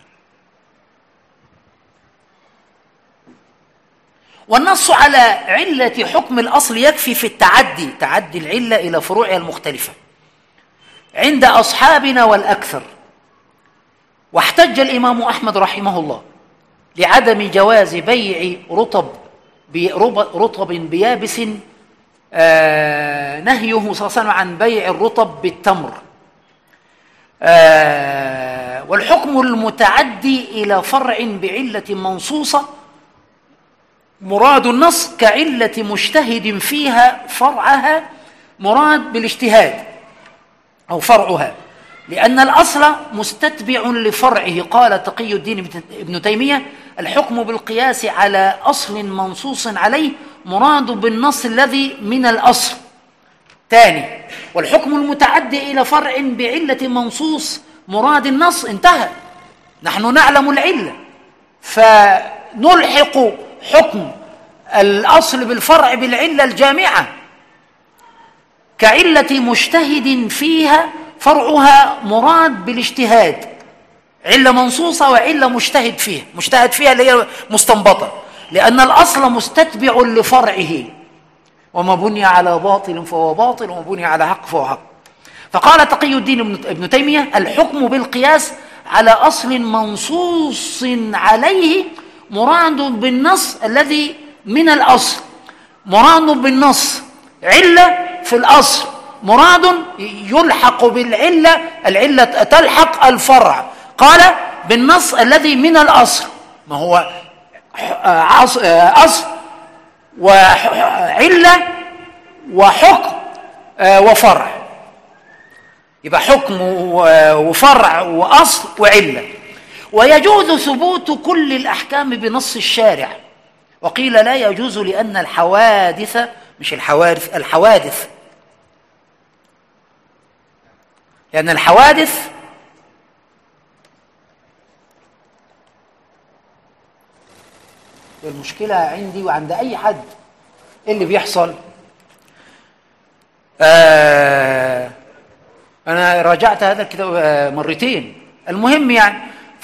والنص على علة حكم الأصل يكفي في تعدي العلة إلى فروعها المختلفة عند أصحابنا والأكثر. واحتج الإمام أحمد رحمه الله لعدم جواز بيع رطب بيابس، نهيه صلى الله عليه وسلم عن بيع الرطب بالتمر. والحكم المتعدي إلى فرع بعلة منصوصة مراد النص كعلة مجتهد فيها فرعها مراد بالاجتهاد أو فرعها، لأن الأصل مستتبع لفرعه. قال تقي الدين ابن تيمية الحكم بالقياس على أصل منصوص عليه مراد بالنص الذي من الأصل. ثاني، والحكم المتعدي إلى فرع بعلة منصوص مراد النص. انتهى، نحن نعلم العلة فنلحق حكم الأصل بالفرع بالعلة الجامعة، كعلة مجتهد فيها فرعها مراد بالاجتهاد، علة منصوصة وعلة مجتهد فيها اللي هي مستنبطة، لأن الأصل مستتبع لفرعه، وما بني على باطل فهو باطل وما بني على حق فهو حق. فقال تقي الدين ابن تيمية الحكم بالقياس على أصل منصوص عليه مراد بالنص الذي من الأصل. مراد بالنص علة في الأصل، مراد يلحق بالعلة، العلة تلحق الفرع. قال بالنص الذي من الأصل، ما هو أصل وعلة وحكم وفرع، يبقى حكم وفرع وأصل وعلة. ويجوز ثبوت كل الأحكام بنص الشارع، وقيل لا يجوز لأن الحوادث، مش الحوادث، لأن الحوادث المشكلة عندي وعند أي حد إيه اللي بيحصل؟ أنا راجعت هذا الكتاب مرتين. المهم يعني،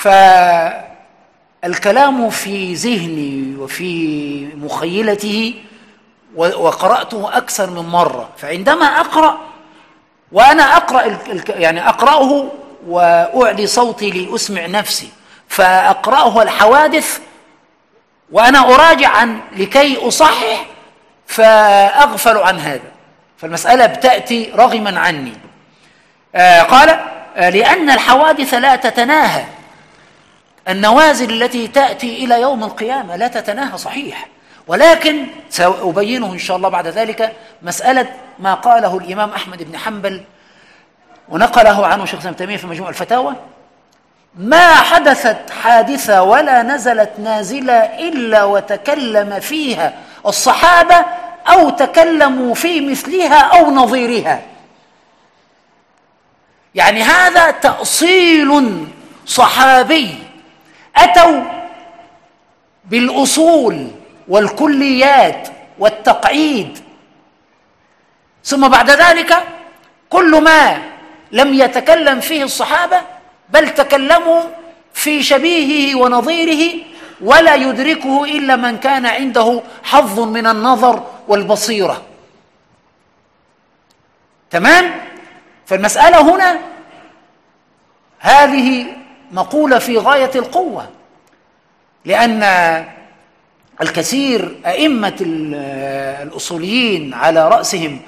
فالكلام في ذهني وفي مخيلته، وقرأته أكثر من مرة. فعندما أقرأ وأنا أقرأ يعني أقرأه وأعلي صوتي لأسمع نفسي، فأقرأه الحوادث وأنا أراجع لكي أصحح، فأغفل عن هذا. فالمسألة بتأتي رغما عني. قال: لأن الحوادث لا تتناهى، النوازل التي تأتي إلى يوم القيامة لا تتناهى، صحيح، ولكن سأبينه إن شاء الله بعد ذلك. مسألة ما قاله الإمام أحمد بن حنبل ونقله عنه شيخ الإسلام ابن تيمية في مجموع الفتاوى: ما حدثت حادثة ولا نزلت نازلة إلا وتكلم فيها الصحابة أو تكلموا في مثلها أو نظيرها. يعني هذا تأصيل صحابي، أتوا بالأصول والكليات والتقعيد، ثم بعد ذلك كل ما لم يتكلم فيه الصحابة بل تكلموا في شبيهه ونظيره، ولا يدركه إلا من كان عنده حظ من النظر والبصيرة. تمام؟ فالمسألة هنا هذه مقولة في غاية القوة، لأن الكثير أئمة الأصوليين على رأسهم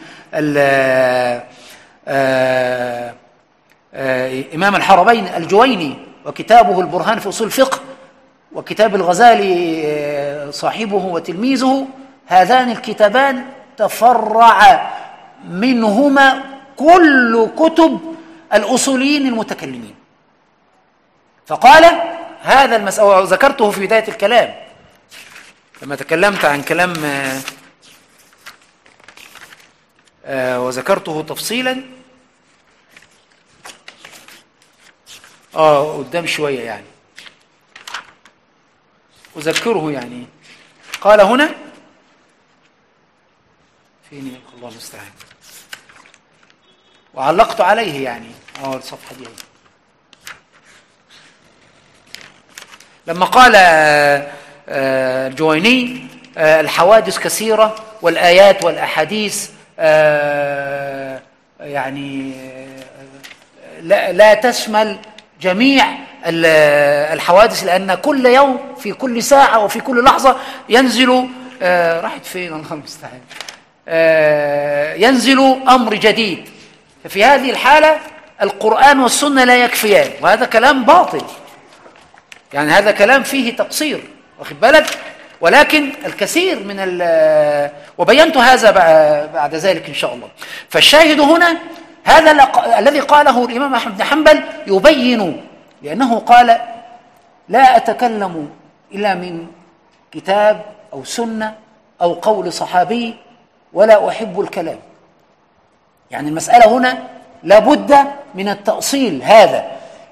إمام الحرمين الجويني وكتابه البرهان في أصول الفقه، وكتاب الغزالي صاحبه وتلميذه، هذان الكتابان تفرع منهما كل كتب الأصوليين المتكلمين. فقال هذا المسألة، وذكرته في بداية الكلام لما تكلمت عن كلام وذكرته تفصيلا قدام شوية يعني، أذكره يعني. قال هنا فيني الله المستعان، وعلقت عليه يعني الصفحة دي لما قال الجويني: الحوادث كثيرة والآيات والأحاديث يعني لا تشمل جميع الحوادث، لأن كل يوم في كل ساعة وفي كل لحظة ينزل راحت فين الله المستعان ينزل أمر جديد. ففي هذه الحالة القرآن والسنة لا يكفيان، وهذا كلام باطل، يعني هذا كلام فيه تقصير، واخد بالك؟ ولكن الكثير من وبينت هذا بعد ذلك إن شاء الله. فالشاهد هنا هذا الذي قاله الإمام أحمد بن حنبل يبين، لأنه قال: لا أتكلم إلا من كتاب أو سنة أو قول صحابي، ولا أحب الكلام. يعني المسألة هنا لابد من التأصيل هذا.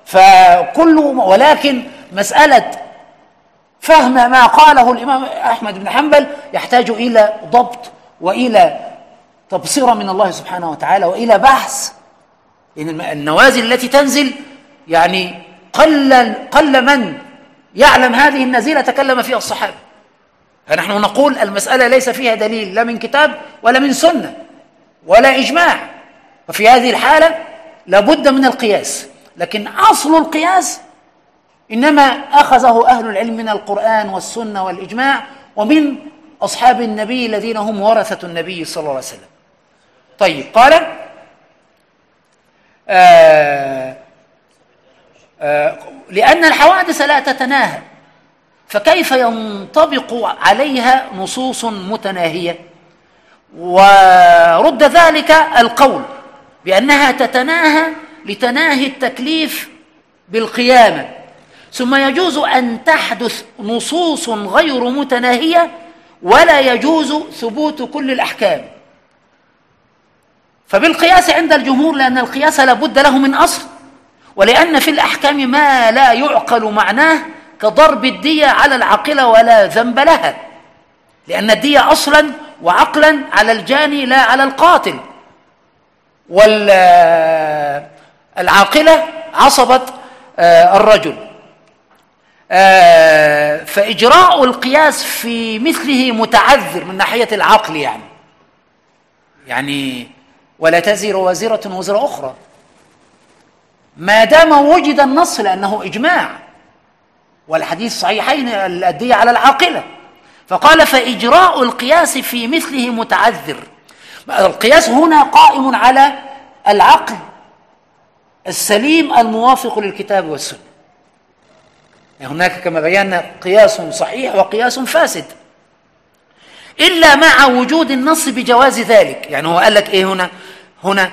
ولكن مسألة فهم ما قاله الإمام أحمد بن حنبل يحتاج إلى ضبط وإلى تبصير من الله سبحانه وتعالى وإلى بحث، لأن النوازل التي تنزل يعني قل من يعلم هذه النزيلة تكلم فيها الصحابة. فنحن نقول المسألة ليس فيها دليل لا من كتاب ولا من سنة ولا إجماع، وفي هذه الحالة لابد من القياس. لكن أصل القياس إنما أخذه أهل العلم من القرآن والسنة والإجماع ومن أصحاب النبي الذين هم ورثة النبي صلى الله عليه وسلم. طيب، قال لأن الحوادث لا تتناهى، فكيف ينطبق عليها نصوص متناهية؟ ورد ذلك القول بأنها تتناهى لتناهي التكليف بالقيامة، ثم يجوز أن تحدث نصوص غير متناهية ولا يجوز ثبوت كل الأحكام. فبالقياس عند الجمهور، لأن القياس لابد له من أصل، ولأن في الأحكام ما لا يعقل معناه كضرب الدية على العاقلة ولا ذنب لها، لأن الدية أصلا وعقلا على الجاني لا على القاتل، والعاقلة عصبة الرجل. فإجراء القياس في مثله متعذر من ناحية العقل، يعني ولا تزر وازرة وزر أخرى ما دام وجد النص، لأنه إجماع والحديث صحيحين الأدية على العاقلة. فقال فإجراء القياس في مثله متعذر. القياس هنا قائم على العقل السليم الموافق للكتاب والسنة. يعني هناك كما بينا قياس صحيح وقياس فاسد، إلا مع وجود النص بجواز ذلك. يعني هو قال لك إيه هنا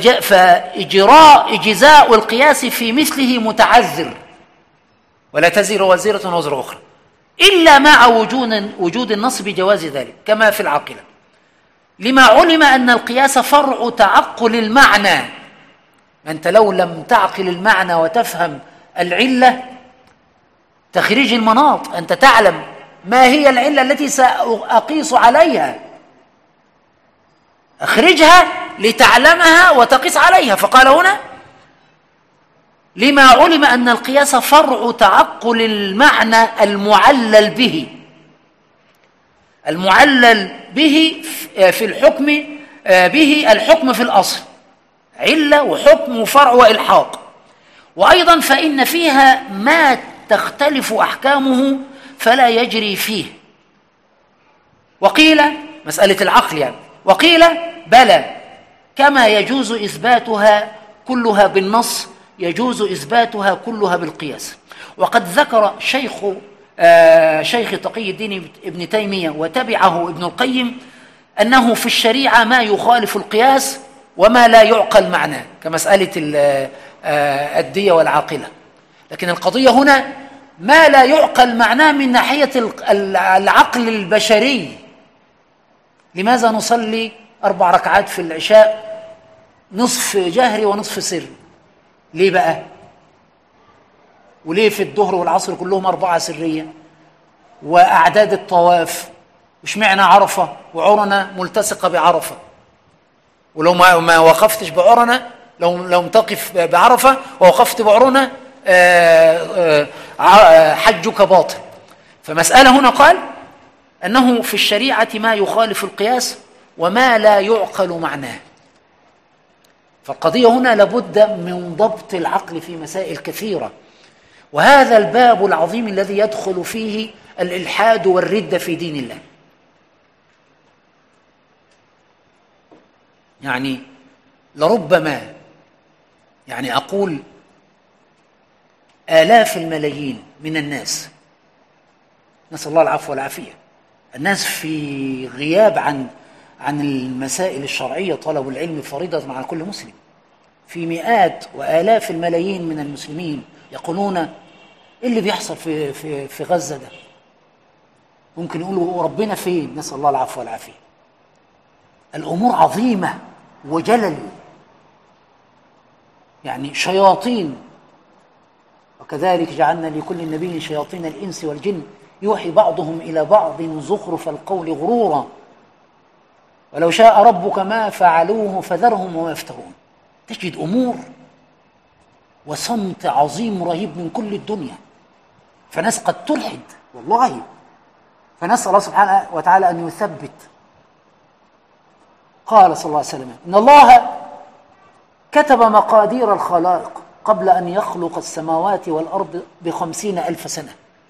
فإجزاء القياس في مثله متعذر، ولا تزر وازرة وزر أخرى، إلا مع وجود النص بجواز ذلك كما في العاقلة، لما علم أن القياس فرع تعقل المعنى. أنت لو لم تعقل المعنى وتفهم العلة تخريج المناط، أنت تعلم ما هي العلة التي سأقيس عليها، أخرجها لتعلمها وتقيس عليها. فقال هنا لما علم أن القياس فرع تعقل المعنى المعلل به. المعلل به في الحكم به الحكم في الأصل، علة وحكم وفرع وإلحاق. وأيضا فإن فيها ما تختلف أحكامه فلا يجري فيه. وقيل مسألة العقل وقيل بلى، كما يجوز إثباتها كلها بالنص يجوز إثباتها كلها بالقياس. وقد ذكر شيخ تقي الدين ابن تيمية وتبعه ابن القيم أنه في الشريعة ما يخالف القياس وما لا يعقل معناه، كمسألة الدية والعاقلة. لكن القضية هنا ما لا يعقل معناه من ناحية العقل البشري. لماذا نصلي 4 ركعات في العشاء نصف جهري ونصف سر؟ ليه بقى؟ وليه في الظهر والعصر كلهم 4 سرية؟ وأعداد الطواف وش معنى عرفة وعرنة ملتصقة بعرفة؟ ولو ما وقفتش بعرنة، لو تقف بعرفة ووقفت بعرنة حجك باطل. فمسألة هنا قال أنه في الشريعة ما يخالف القياس وما لا يعقل معناه. فالقضية هنا لابد من ضبط العقل في مسائل كثيرة، وهذا الباب العظيم الذي يدخل فيه الإلحاد والردة في دين الله. يعني لربما أقول آلاف الملايين من الناس، نسأل الله العفو والعافية، الناس في غياب عن المسائل الشرعية، طلب العلم فريضة على كل مسلم. في مئات وآلاف الملايين من المسلمين يقولون إيه اللي بيحصل في غزة ده؟ ممكن يقولوا ربنا فين؟ نسأل الله العفو والعافية. الأمور عظيمة وجلل، يعني شياطين، وكذلك جعلنا لكل نبي شياطين الإنس والجن يوحي بعضهم إلى بعض زخرف القول غرورا ولو شاء ربك ما فعلوه فذرهم وما يفترون. تجد أمور وصمت عظيم رهيب من كل الدنيا، فناس قد تلحد والله. فنسأل الله سبحانه وتعالى أن يثبت. قال صلى الله عليه وسلم إن الله كتب مقادير الخلائق قبل أن يخلق السماوات والأرض ب50,000 سنة.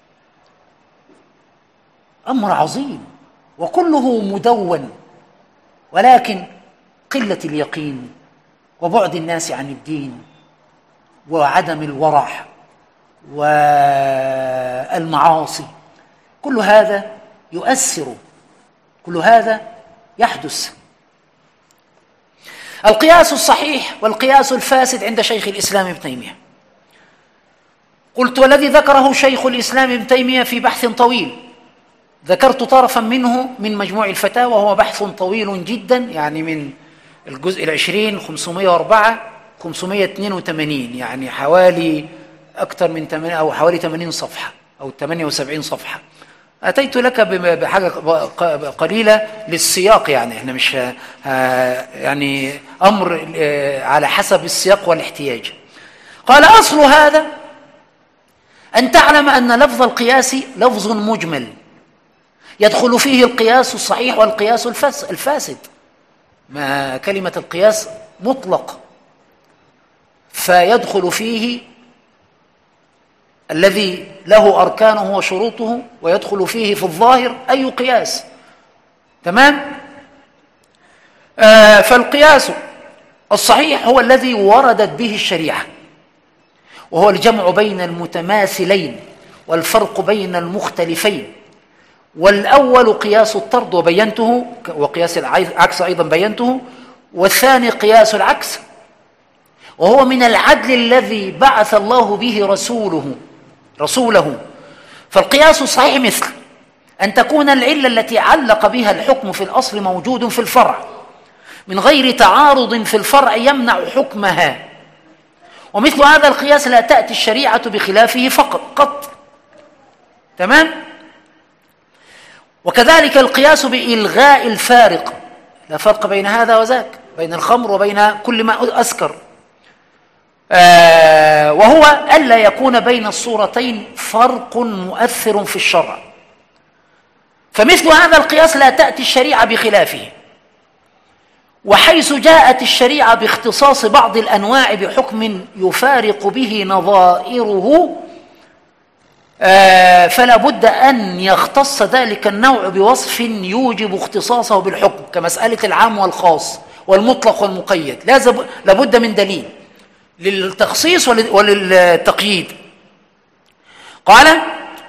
أمر عظيم وكله مدون، ولكن قلة اليقين وبعد الناس عن الدين وعدم الورع والمعاصي، كل هذا يؤثر، كل هذا يحدث. القياس الصحيح والقياس الفاسد عند شيخ الإسلام ابن تيمية. قلت والذي ذكره شيخ الإسلام ابن تيمية في بحث طويل، ذكرت طرفا منه من مجموع الفتاوى، وهو بحث طويل جدا، يعني من الجزء 20 504 582، يعني حوالي أكثر من 8 أو حوالي 80 صفحة أو 78 صفحة. أتيت لك بحاجة قليلة للسياق، يعني احنا مش يعني أمر على حسب السياق والاحتياج. قال أصل هذا أن تعلم أن لفظ القياس لفظ مجمل يدخل فيه القياس الصحيح والقياس الفاسد. ما كلمة القياس مطلق، فيدخل فيه الذي له أركانه وشروطه، ويدخل فيه في الظاهر أي قياس. تمام؟ فالقياس الصحيح هو الذي وردت به الشريعة، وهو الجمع بين المتماثلين والفرق بين المختلفين. والأول قياس الطرد وبينته، وقياس العكس أيضا بينته، والثاني قياس العكس، وهو من العدل الذي بعث الله به رسوله. فالقياس الصحيح مثل أن تكون العلة التي علق بها الحكم في الأصل موجود في الفرع من غير تعارض في الفرع يمنع حكمها، ومثل هذا القياس لا تأتي الشريعة بخلافه قط. تمام؟ وكذلك القياس بإلغاء الفارق، لا فرق بين هذا وذاك، بين الخمر وبين كل ما أسكر، وهو ألا يكون بين الصورتين فرق مؤثر في الشرع. فمثل هذا القياس لا تأتي الشريعة بخلافه. وحيث جاءت الشريعة باختصاص بعض الأنواع بحكم يفارق به نظائره، فلا بد أن يختص ذلك النوع بوصف يوجب اختصاصه بالحكم، كمسألة العام والخاص والمطلق والمقيد. لابد من دليل للتخصيص وللتقييد. قال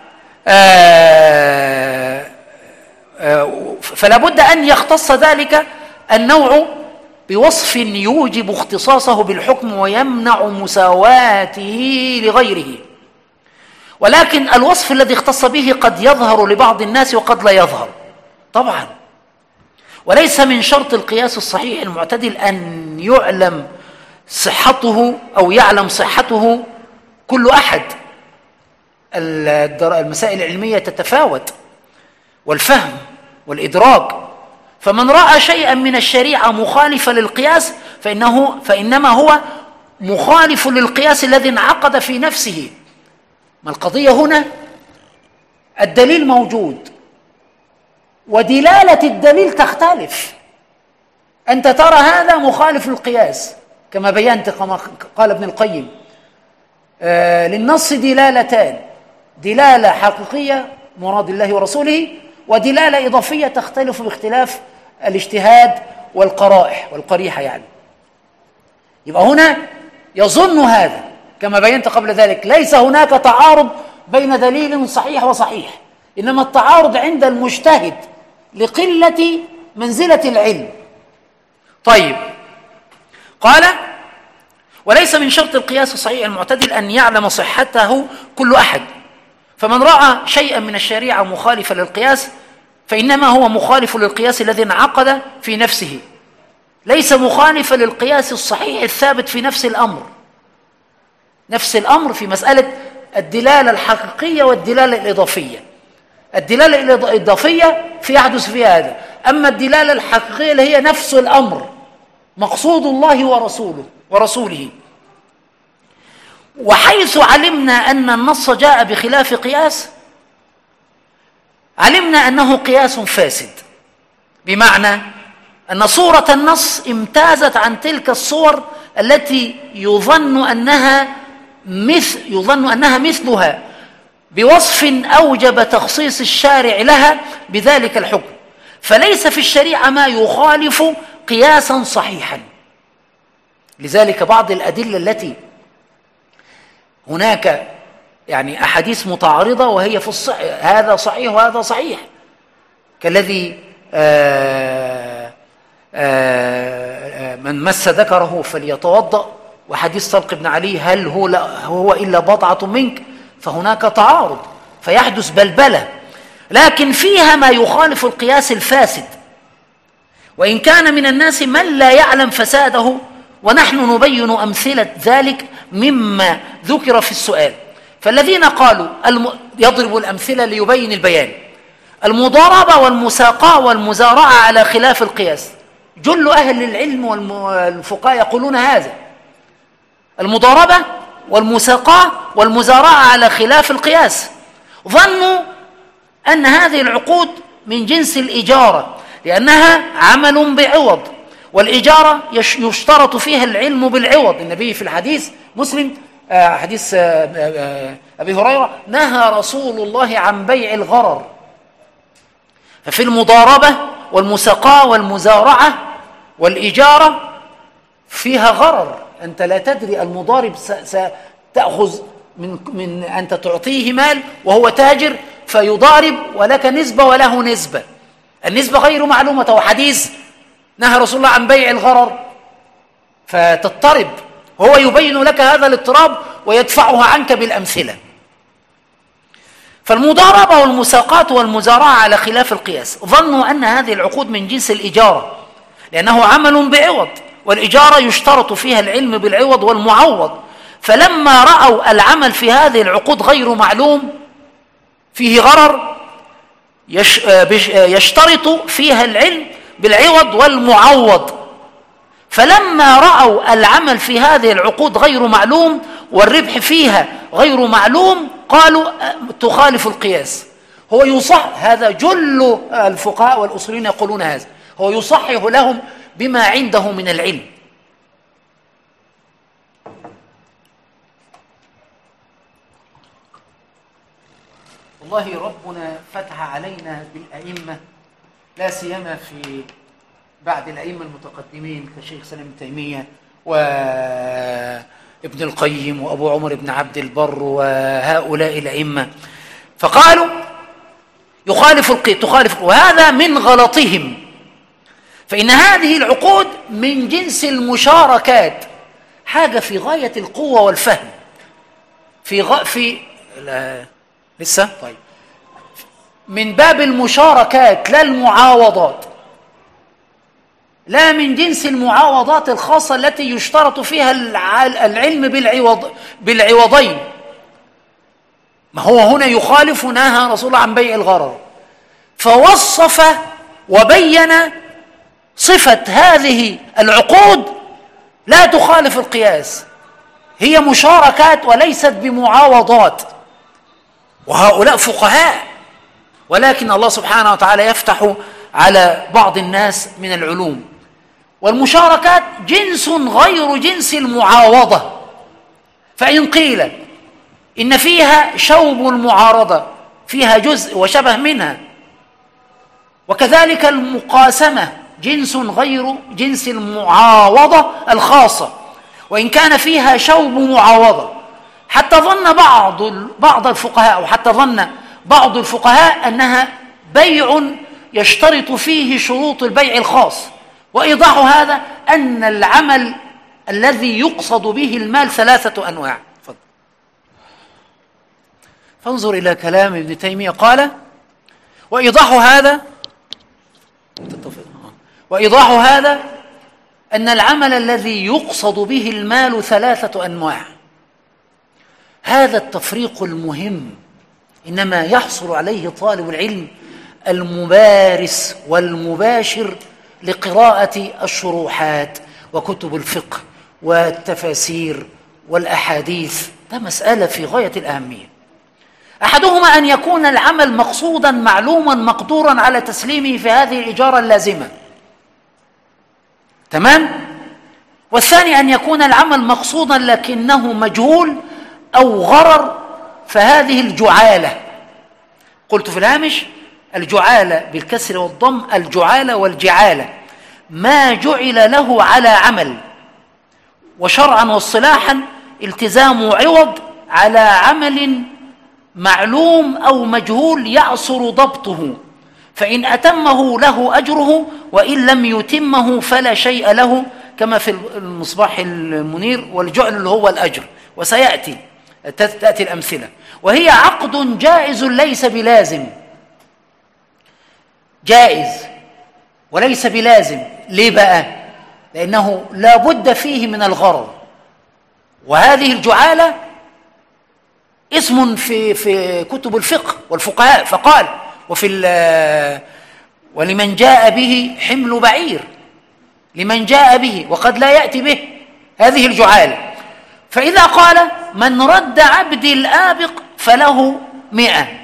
فلا بد أن يختص ذلك النوع بوصف يوجب اختصاصه بالحكم ويمنع مساواته لغيره. ولكن الوصف الذي اختص به قد يظهر لبعض الناس وقد لا يظهر طبعا. وليس من شرط القياس الصحيح المعتدل أن يعلم صحته أو يعلم صحته كل أحد. المسائل العلمية تتفاوت، والفهم والإدراك. فمن رأى شيئا من الشريعة مخالفا للقياس فإنما هو مخالف للقياس الذي انعقد في نفسه. ما القضية هنا؟ الدليل موجود ودلالة الدليل تختلف. أنت ترى هذا مخالف للقياس كما بينت، كما قال ابن القيم للنص دلالتان: دلالة حقيقية مراد الله ورسوله، ودلالة إضافية تختلف باختلاف الاجتهاد والقرائح والقريحة. يعني يبقى هنا يظن هذا كما بينت قبل ذلك ليس هناك تعارض بين دليل صحيح وصحيح، إنما التعارض عند المجتهد لقلة منزلة العلم. طيب، قال: وليس من شرط القياس الصحيح المعتدل أن يعلم صحته كل أحد، فمن رأى شيئا من الشريعة مخالفا للقياس فإنما هو مخالف للقياس الذي انعقد في نفسه، ليس مخالفا للقياس الصحيح الثابت في نفس الأمر في مسألة الدلالة الحقيقية والدلالة الإضافية. الدلالة الإضافية يحدث فيها هذا، أما الدلالة الحقيقية اللي هي نفس الأمر مقصود الله ورسوله. وحيث علمنا أن النص جاء بخلاف قياس، علمنا أنه قياس فاسد، بمعنى أن صورة النص امتازت عن تلك الصور التي يظن أنها مثلها بوصف أوجب تخصيص الشارع لها بذلك الحكم، فليس في الشريعة ما يخالف قياسا صحيحا. لذلك بعض الأدلة التي هناك يعني أحاديث متعارضة وهي في الصحيح، هذا صحيح وهذا صحيح، كالذي من مس ذكره فليتوضأ، وحديث طلق بن علي: هل هو إلا بضعة منك؟ فهناك تعارض فيحدث بلبلة، لكن فيها ما يخالف القياس الفاسد، وإن كان من الناس من لا يعلم فساده، ونحن نبين أمثلة ذلك مما ذكر في السؤال. فالذين قالوا يضرب الأمثلة ليبين البيان، المضاربة والمساقاة والمزارعة على خلاف القياس، جل أهل العلم والفقهاء يقولون هذا. المضاربة والمساقاة والمزارعة على خلاف القياس، ظنوا أن هذه العقود من جنس الإجارة لأنها عمل بعوض، والإجارة يشترط فيها العلم بالعوض. النبي في الحديث مسلم حديث أبي هريرة نهى رسول الله عن بيع الغرر. ففي المضاربة والمساقاة والمزارعة والإجارة فيها غرر، أنت لا تدري المضارب ستأخذ من أنت تعطيه مال وهو تاجر فيضارب ولك نسبة وله نسبة، النسبة غير معلومة. وحديث نهى رسول الله عن بيع الغرر فتضطرب، هو يبين لك هذا الاضطراب ويدفعها عنك بالأمثلة. فالمضاربة والمساقات والمزارعة على خلاف القياس، ظنوا أن هذه العقود من جنس الإجارة لأنه عمل بعوض، والإجارة يشترط فيها العلم بالعوض والمعوض. فلما رأوا العمل في هذه العقود غير معلوم فيه غرر يشترط فيها العلم بالعوض والمعوض، فلما رأوا العمل في هذه العقود غير معلوم والربح فيها غير معلوم قالوا تخالف القياس. هو يصح، هذا جل الفقهاء والأصوليين يقولون هذا، هو يصحح لهم بما عنده من العلم. والله ربنا فتح علينا بالأئمة، لا سيما في بعد الأئمة المتقدمين كشيخ سلام تيمية وابن القيم وأبو عمر بن عبد البر وهؤلاء الأئمة، فقالوا تخالف، وهذا من غلطهم. فإن هذه العقود من جنس المشاركات، حاجة في غاية القوة والفهم، لسه طيب، من باب المشاركات لا المعاوضات، لا من جنس المعاوضات الخاصة التي يشترط فيها العلم بالعوضين. ما هو هنا يخالف، نهى رسول الله عن بيع الغرر، فوصف وبين صفة هذه العقود لا تخالف القياس، هي مشاركات وليست بمعاوضات. وهؤلاء فقهاء، ولكن الله سبحانه وتعالى يفتح على بعض الناس من العلوم. والمشاركات جنس غير جنس المعاوضة، فإن قيل إن فيها شوب المعارضة، فيها جزء وشبه منها، وكذلك المقاسمة جنس غير جنس المعاوضة الخاصة، وإن كان فيها شوب معاوضة، حتى ظن بعض الفقهاء، وحتى ظن بعض الفقهاء أنها بيع يشترط فيه شروط البيع الخاص. وإيضاح هذا أن العمل الذي يقصد به المال 3 أنواع. فانظر إلى كلام ابن تيمية، قال وإيضاح هذا أن العمل الذي يقصد به المال 3 أنواع. هذا التفريق المهم إنما يحصل عليه طالب العلم الممارس والمباشر لقراءة الشروحات وكتب الفقه والتفاسير والأحاديث. ده مسألة في غاية الأهمية. أحدهما أن يكون العمل مقصودا معلوما مقدورا على تسليمه في هذه الإجارة اللازمة، تمام؟ والثاني أن يكون العمل مقصودا لكنه مجهول أو غرر، فهذه الجعالة. قلت في الهامش الجعالة بالكسر والضم، الجعالة والجعالة ما جعل له على عمل، وشرعا واصطلاحا التزام عوض على عمل معلوم أو مجهول يعصر ضبطه، فإن أتمه له أجره، وإن لم يتمه فلا شيء له، كما في المصباح المنير. والجعل اللي هو الأجر، وسيأتي تأتي الأمثلة. وهي عقد جائز ليس بلازم، جائز وليس بلازم. ليه بقى؟ لأنه لا بد فيه من الغرر. وهذه الجعالة اسم في كتب الفقه والفقهاء، فقال ولمن جاء به حمل بعير، لمن جاء به وقد لا يأتي به، هذه الجعالة. فإذا قال من رد عبدي الآبق فله 100،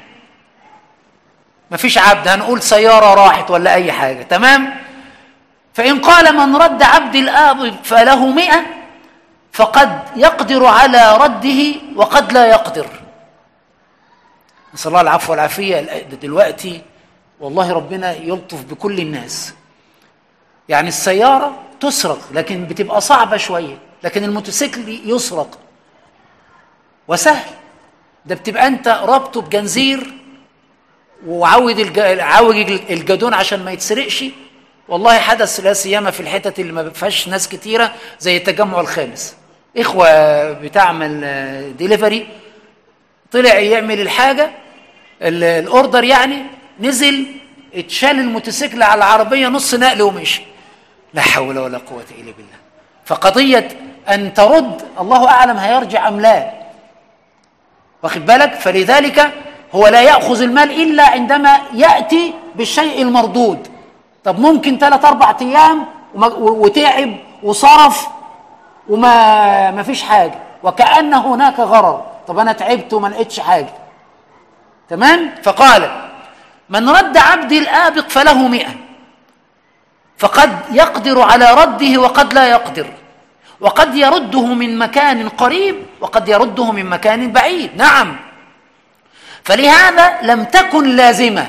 ما فيش عبد، هنقول سيارة راحت ولا أي حاجة، تمام؟ فإن قال من رد عبدي الآبق فله 100 فقد يقدر على رده وقد لا يقدر. نسأل الله العفو والعافية. دلوقتي والله ربنا يلطف بكل الناس، يعني السيارة تسرق لكن بتبقى صعبة شوية، لكن الموتوسيكل يسرق وسهل، ده بتبقى أنت ربطه بجنزير وعوج الجدون عشان ما يتسرقش. والله حدث لا سيما في الحتت اللي ما فيهاش ناس كتيرة زي التجمع الخامس، إخوة بتعمل ديليفري طلع يعمل الحاجة الأوردر، يعني نزل اتشال الموتوسيكل على العربية نص نقل ومشي. لا حول ولا قوة إلا بالله. فقضية أن ترد الله أعلم هيرجع أم لا، واخد بالك؟ فلذلك هو لا يأخذ المال إلا عندما يأتي بالشيء المردود. طب ممكن 3-4 أيام وتعب وصرف وما فيش حاجة وكأن هناك غرر، طب أنا تعبت وما لقيتش حاجة، تمام؟ فقال من رد عبدي الآبق فله 100 فقد يقدر على رده وقد لا يقدر، وقد يرده من مكان قريب وقد يرده من مكان بعيد. نعم، فلهذا لم تكن لازمة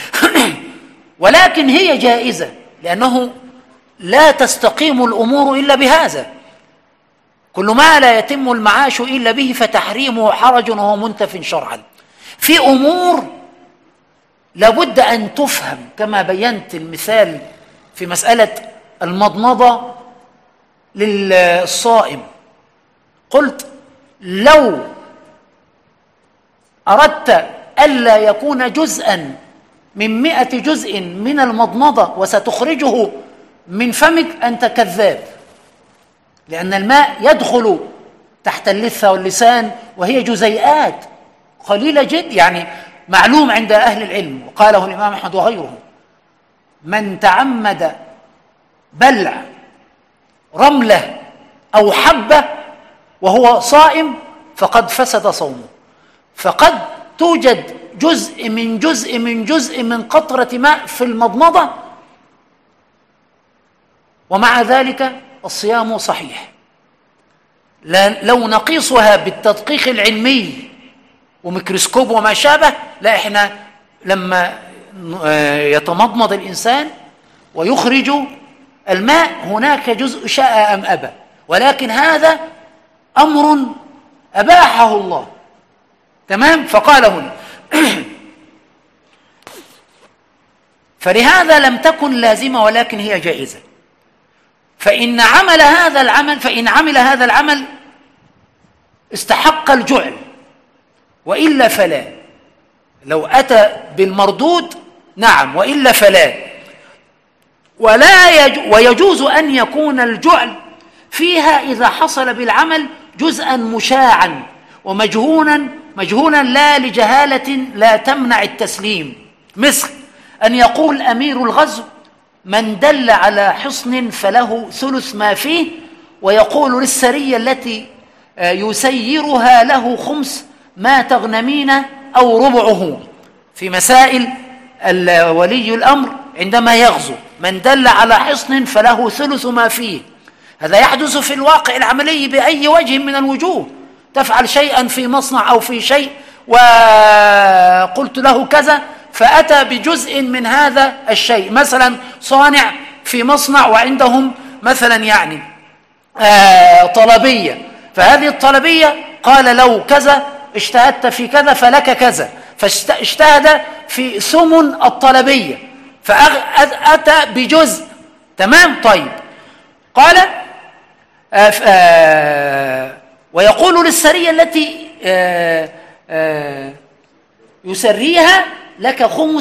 ولكن هي جائزة، لأنه لا تستقيم الأمور إلا بهذا. كل ما لا يتم المعاش إلا به فتحريمه حرج وهو منتف شرعا. في أمور لابد أن تفهم، كما بينت المثال في مسألة المضمضة للصائم، قلت لو أردت ألا يكون جزءا من 100 جزء من المضمضة وستخرجه من فمك أنت كذاب، لأن الماء يدخل تحت اللثة واللسان وهي جزيئات قليلة جدا. يعني معلوم عند أهل العلم وقاله الإمام أحمد وغيره، من تعمد بلع رملة أو حبة وهو صائم فقد فسد صومه. فقد توجد جزء من قطرة ماء في المضمضة ومع ذلك الصيام صحيح. لو نقيسها بالتدقيق العلمي وميكروسكوب وما شابه، لا، احنا لما يتمضمض الإنسان ويخرج الماء هناك جزء شاء أم أبى، ولكن هذا أمر أباحه الله، تمام؟ فقال هنا فلهذا لم تكن لازمة ولكن هي جائزة. فإن عمل هذا العمل استحق الجعل، وإلا فلا. لو أتى بالمردود نعم، وإلا فلا. ويجوز أن يكون الجعل فيها إذا حصل بالعمل جزءا مشاعا ومجهولا لا لجهالة لا تمنع التسليم، مثل أن يقول أمير الغزو من دل على حصن فله ثلث ما فيه، ويقول للسرية التي يسيرها له خمس ما تغنمين أو ربعه. في مسائل ولي الأمر عندما يغزو من دل على حصن فله ثلث ما فيه، هذا يحدث في الواقع العملي بأي وجه من الوجوه. تفعل شيئا في مصنع أو في شيء وقلت له كذا فأتى بجزء من هذا الشيء، مثلا صانع في مصنع وعندهم مثلا يعني طلبية، فهذه الطلبية قال لو كذا اجتهدت في كذا فلك كذا، فاجتهد في ثمن الطلبية فأتى بجزء، تمام؟ طيب، قال ويقول للسرية التي يسريها لك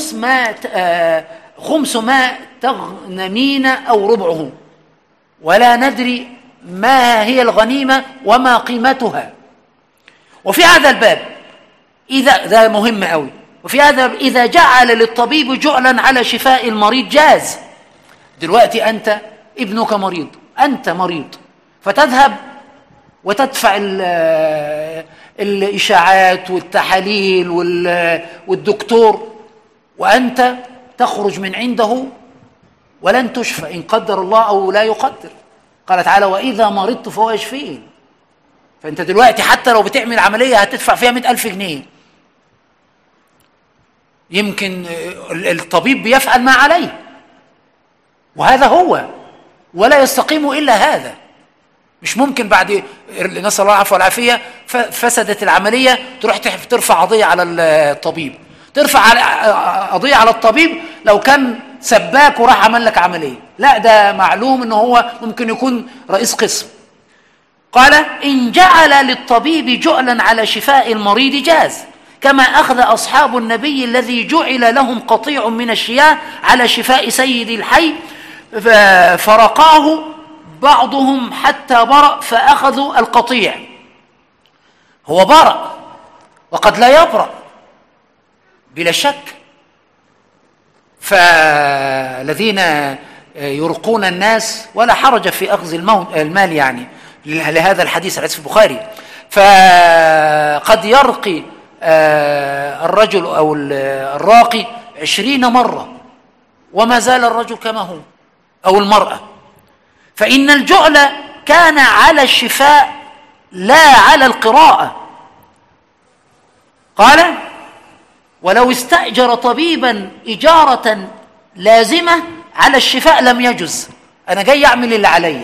خمس ما تغنمين أو ربعه، ولا ندري ما هي الغنيمة وما قيمتها. وفي هذا الباب إذا ده مهم قوي، وفي هذا إذا جعل للطبيب جعلا على شفاء المريض جاز. دلوقتي أنت ابنك مريض، أنت مريض، فتذهب وتدفع الإشاعات والتحاليل والدكتور، وأنت تخرج من عنده ولن تشفى إن قدر الله أو لا يقدر. قال تعالى: وإذا مرضت فهو يشفين. فأنت دلوقتي حتى لو بتعمل عملية هتدفع فيها 100,000 جنيه. يمكن الطبيب بيفعل ما عليه، وهذا هو، ولا يستقيم إلا هذا. مش ممكن بعد، نسأل الله العفو والعافية، فسدت العملية تروح ترفع قضية على الطبيب. ترفع قضية على الطبيب لو كان سباك وراح عمل لك عملية، لا، ده معلوم انه هو ممكن يكون رئيس قسم. قال: إن جعل للطبيب جعلا على شفاء المريض جاز، كما أخذ أصحاب النبي الذي جعل لهم قطيع من الشياه على شفاء سيد الحي، فرقاه بعضهم حتى برأ فأخذوا القطيع. هو برأ وقد لا يبرأ بلا شك. فالذين يرقون الناس ولا حرج في أخذ المال، يعني لهذا الحديث الحديث في البخاري. فقد يرقي الرجل أو الراقي 20 مرة وما زال الرجل كما هو أو المرأة. فإن الجعل كان على الشفاء لا على القراءة. قال: ولو استأجر طبيبا إجارة لازمة على الشفاء لم يجز. أنا جاي أعمل اللي علي،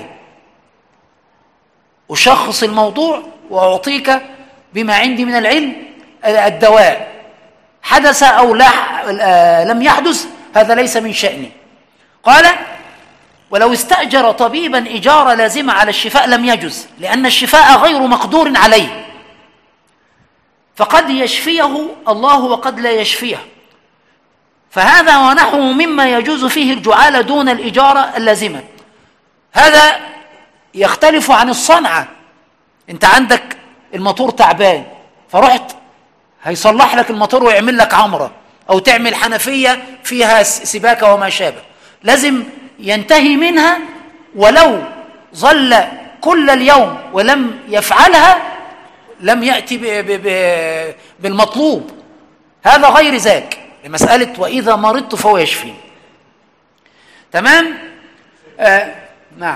أشخص الموضوع وأعطيك بما عندي من العلم الدواء، حدث أو لم يحدث هذا ليس من شأني. قال: ولو استأجر طبيبا إجارة لازمة على الشفاء لم يجز، لأن الشفاء غير مقدور عليه، فقد يشفيه الله وقد لا يشفيه. فهذا ونحو مما يجوز فيه الجعالة دون الإجارة اللازمة. هذا يختلف عن الصنعة. انت عندك الموتور تعبان، فرحت هيصلح لك الموتور ويعمل لك عمرة، أو تعمل حنفية فيها سباكة وما شابه، لازم ينتهي منها، ولو ظل كل اليوم ولم يفعلها لم يأتي بالمطلوب. هذا غير ذاك لمسألة وإذا مرضت فهو يشفين. تمام؟ نعم.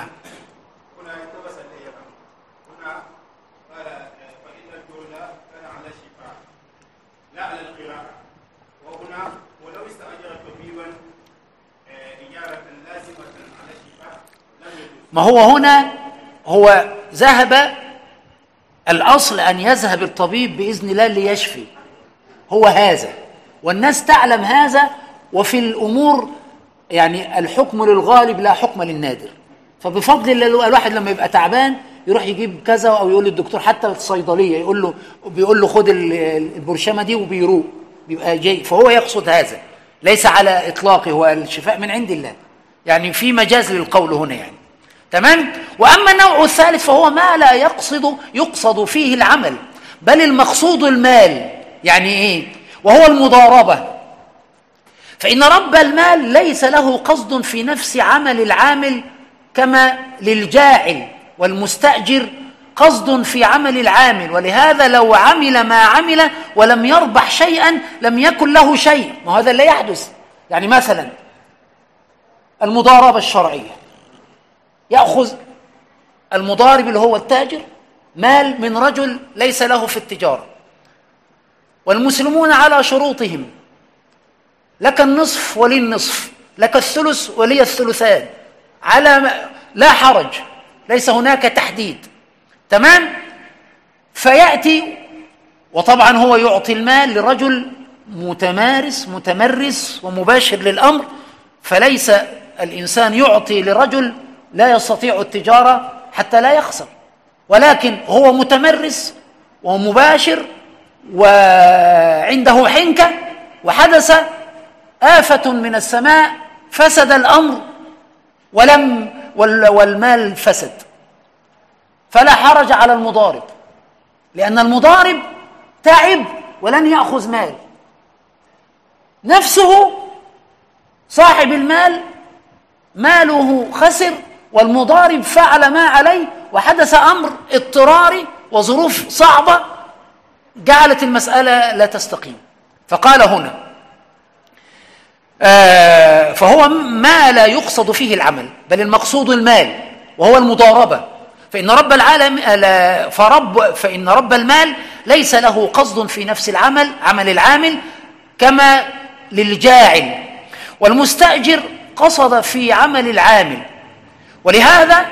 ما هو هنا هو ذهب، الأصل أن يذهب الطبيب بإذن الله ليشفي، هو هذا، والناس تعلم هذا. وفي الأمور يعني الحكم للغالب لا حكم للنادر. فبفضل الله الواحد لما يبقى تعبان يروح يجيب كذا، أو يقول للدكتور حتى في الصيدلية بيقول له خد البرشامة دي وبيروق، بيبقى جاي. فهو يقصد هذا، ليس على إطلاقه، هو الشفاء من عند الله، يعني في مجاز للقول هنا يعني. تمام. وأما النوع الثالث فهو ما لا يقصد فيه العمل، بل المقصود المال. يعني إيه؟ وهو المضاربة. فإن رب المال ليس له قصد في نفس عمل العامل كما للجاعل والمستأجر قصد في عمل العامل، ولهذا لو عمل ما عمل ولم يربح شيئا لم يكن له شيء. وهذا لا يحدث. يعني مثلا المضاربة الشرعية، يأخذ المضارب اللي هو التاجر مال من رجل ليس له في التجارة، والمسلمون على شروطهم، لك النصف ولي النصف، لك الثلث ولي الثلثان، لا حرج، ليس هناك تحديد. تمام. فيأتي، وطبعا هو يعطي المال لرجل متمرس ومباشر للأمر، فليس الإنسان يعطي لرجل لا يستطيع التجارة حتى لا يخسر، ولكن هو متمرس ومباشر وعنده حنكة، وحدث آفة من السماء فسد الأمر والمال فسد، فلا حرج على المضارب، لأن المضارب تعب ولن يأخذ مال. نفسه صاحب المال ماله خسر، والمضارب فعل ما عليه، وحدث أمر اضطراري وظروف صعبة جعلت المسألة لا تستقيم. فقال هنا فهو ما لا يقصد فيه العمل، بل المقصود المال وهو المضاربة. فإن رب المال ليس له قصد في نفس عمل العامل كما للجاعل، والمستأجر قصد في عمل العامل. ولهذا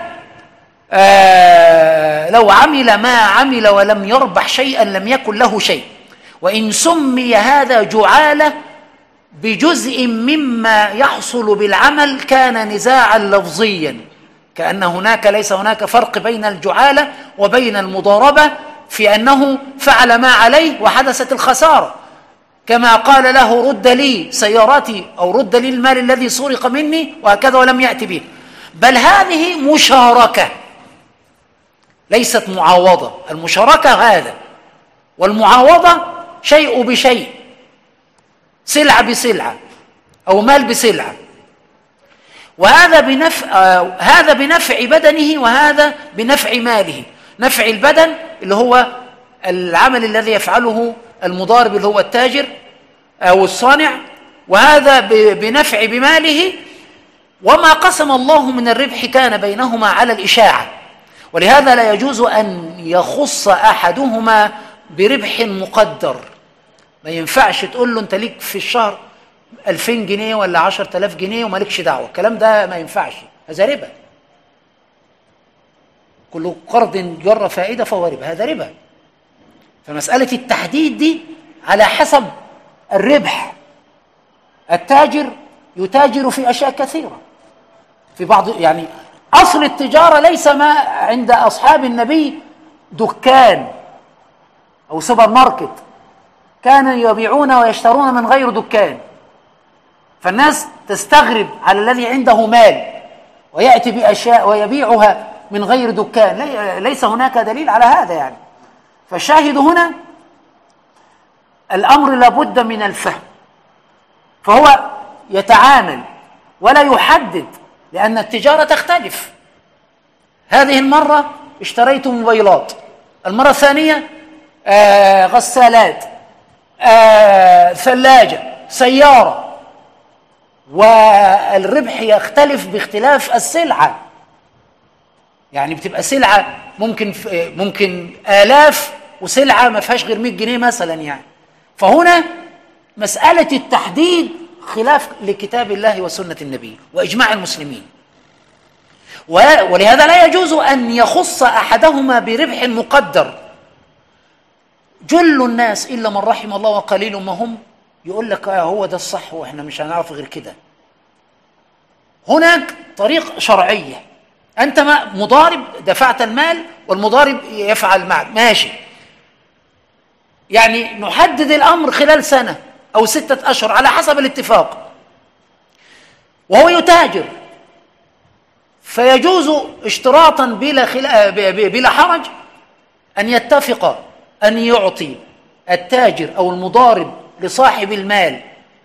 لو عمل ما عمل ولم يربح شيئا لم يكن له شيء، وإن سمي هذا جعالة بجزء مما يحصل بالعمل كان نزاعا لفظيا، كأن ليس هناك فرق بين الجعالة وبين المضاربة في أنه فعل ما عليه وحدثت الخسارة، كما قال له رد لي سيارتي أو رد لي المال الذي سرق مني وهكذا ولم يأتي به. بل هذه مشاركة ليست معاوضة. المشاركة هذا، والمعاوضة شيء بشيء، سلعة بسلعة أو مال بسلعة، وهذا هذا بنفع بدنه وهذا بنفع ماله. نفع البدن اللي هو العمل الذي يفعله المضارب اللي هو التاجر أو الصانع، وهذا بنفع بماله. وما قسم الله من الربح كان بينهما على الإشاعة، ولهذا لا يجوز أن يخص أحدهما بربح مقدر. ما ينفعش تقول له أنت ليك في الشهر 2000 جنيه ولا 10,000 جنيه ومالكش دعوة، الكلام ده ما ينفعش، هذا ربا. كل قرض جر فائدة فهو ربا، هذا ربا. فمسألة التحديد دي على حسب الربح. التاجر يتاجر في أشياء كثيرة، في بعض يعني أصل التجارة ليس ما عند أصحاب النبي دكان أو سوبر ماركت، كانوا يبيعون ويشترون من غير دكان، فالناس تستغرب على الذي عنده مال ويأتي بأشياء ويبيعها من غير دكان. ليس هناك دليل على هذا يعني. فالشاهد هنا الأمر لابد من الفهم، فهو يتعامل ولا يحدد، لأن التجارة تختلف. هذه المرة اشتريت موبايلات، المرة الثانية غسالات، ثلاجة، سيارة، والربح يختلف باختلاف السلعة. يعني بتبقى سلعة ممكن آلاف، وسلعة ما فيهاش غير 100 جنيه مثلا يعني. فهنا مسألة التحديد خلاف لكتاب الله وسنة النبي وإجماع المسلمين، ولهذا لا يجوز أن يخص أحدهما بربح مقدر. جل الناس إلا من رحم الله وقليل ما هم يقول لك هو ده الصح وإحنا مش هنعرف غير كده. هناك طريق شرعية، أنت مضارب دفعت المال والمضارب يفعل معك، ماشي، يعني نحدد الأمر خلال سنة أو 6 أشهر على حسب الاتفاق، وهو يتاجر، فيجوز اشتراطا بلا حرج أن يتفق أن يعطي التاجر أو المضارب لصاحب المال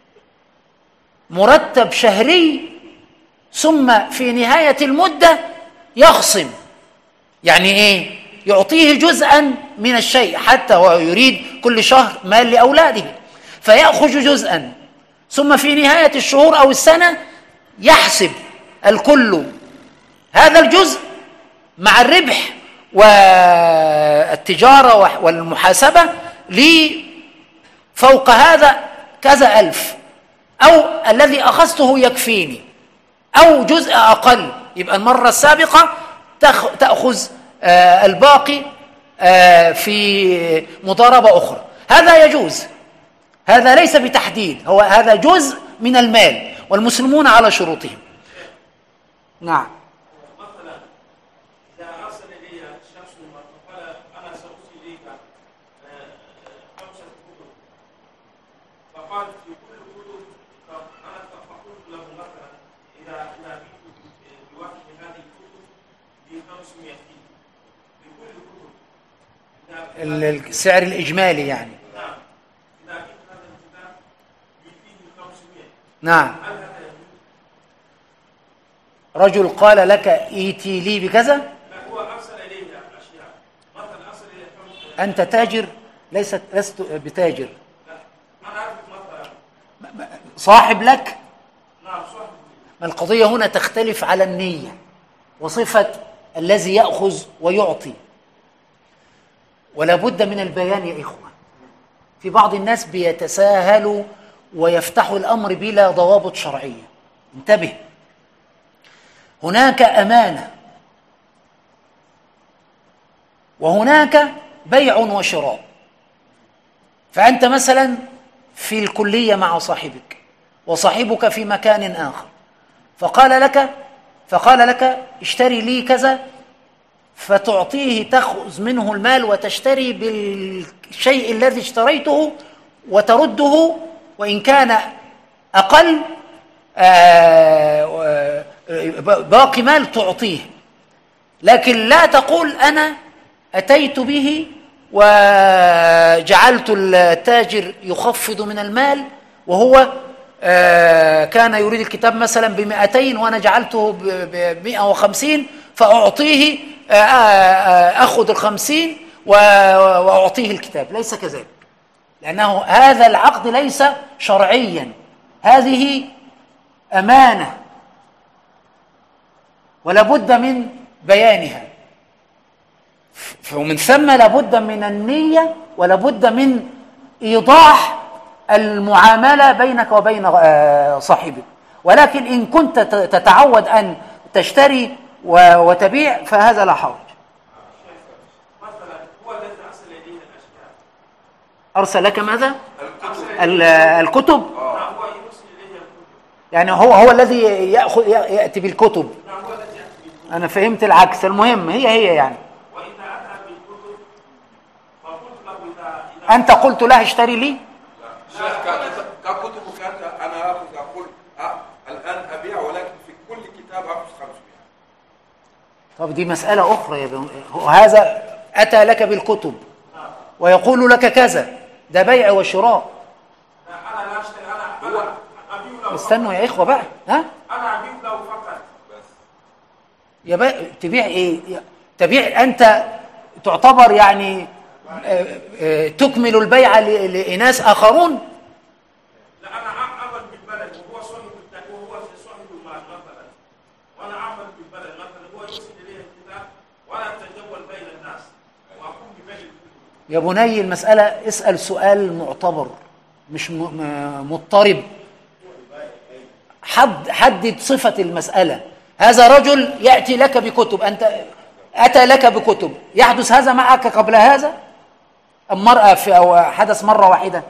مرتب شهري، ثم في نهاية المدة يخصم. يعني إيه؟ يعطيه جزءا من الشيء، حتى هو يريد كل شهر مال لأولاده، فيأخذ جزءا، ثم في نهاية الشهور أو السنة يحسب الكل هذا الجزء مع الربح والتجارة والمحاسبة فوق هذا كذا ألف، أو الذي أخذته يكفيني، أو جزء أقل، يبقى المرة السابقة تأخذ الباقي في مضاربة أخرى. هذا يجوز، هذا ليس بتحديد، هذا جزء من المال والمسلمون على شروطهم. نعم. مثلا إذا أرسل إلي شخص وقال أنا سأرسل إليك 5 كتب، فقال في كل كتب أنا فقلت له مثلا إذا جئت بواحد هذه الكتب ب500 لكل كتب، السعر الإجمالي يعني. نعم. إذا جئت هذا الكتاب فيه نعم. رجل قال لك ائتي لي بكذا. لا هو أرسل إليه أشياء، مثلا أرسل إليه أنت تاجر؟ لست بتاجر. لا أنا أعرف مثلا صاحب لك؟ نعم صاحب. ما القضية هنا تختلف على النية وصفة الذي يأخذ ويعطي، ولا بد من البيان يا إخوة. في بعض الناس بيتساهلوا ويفتحوا الأمر بلا ضوابط شرعية. انتبه، هناك أمانة وهناك بيع وشراء. فأنت مثلا في الكلية مع صاحبك وصاحبك في مكان آخر، فقال لك اشتري لي كذا، فتعطيه تأخذ منه المال وتشتري بالشيء الذي اشتريته وترده، وإن كان أقل باقي مال تعطيه. لكن لا تقول أنا أتيت به وجعلت التاجر يخفض من المال، وهو كان يريد الكتاب مثلا ب200 وأنا جعلته ب150، فأعطيه أخذ 50 وأعطيه الكتاب. ليس كذلك، لأنه هذا العقد ليس شرعيا، هذه أمانة ولا بد من بيانها، ومن ثم لا بد من النية ولا بد من إيضاح المعاملة بينك وبين صاحبك. ولكن إن كنت تتعود أن تشتري وتبيع فهذا لا حرج. مثلا هو الذي أرسل إليه الأشياء. أرسل لك ماذا؟ الكتب. نعم هو يرسل إليه الكتب. يعني هو الذي يأتي بالكتب. نعم هو الذي يأتي بالكتب. أنا فهمت العكس. المهم هي يعني وإذا أتى بالكتب فقلت له إذا أنت قلت له اشتري لي. شيخ ككتب كانت انا اخذ اقول الان ابيع، ولكن في كل كتاب اخذ 500. طب دي مسألة أخرى يا هذا أتى لك بالكتب ويقول لك كذا، ده بيع وشراء. أنا لا أشتري، أنا أبيع له. استنوا يا إخوة بقى. ها؟ أنا أبيع له فقط. بس يا بقى تبيع إيه؟ تبيع أنت تعتبر يعني تكمل البيع لإناس آخرون. لا أنا أعمل بالبلد وهو صاحب المال مثلا، وأنا أعمل بالبلد مثلا، هو يرسل إليه الكتاب وأنا أتجول بين الناس وأقوم ببيع الكتب. يا بني المسألة اسأل سؤال معتبر مش مضطرب. حدد صفة المسألة. هذا رجل يأتي لك بكتب، أنت أتى لك بكتب، يحدث هذا معك قبل هذا أم مرأة أو حدث مرة واحدة؟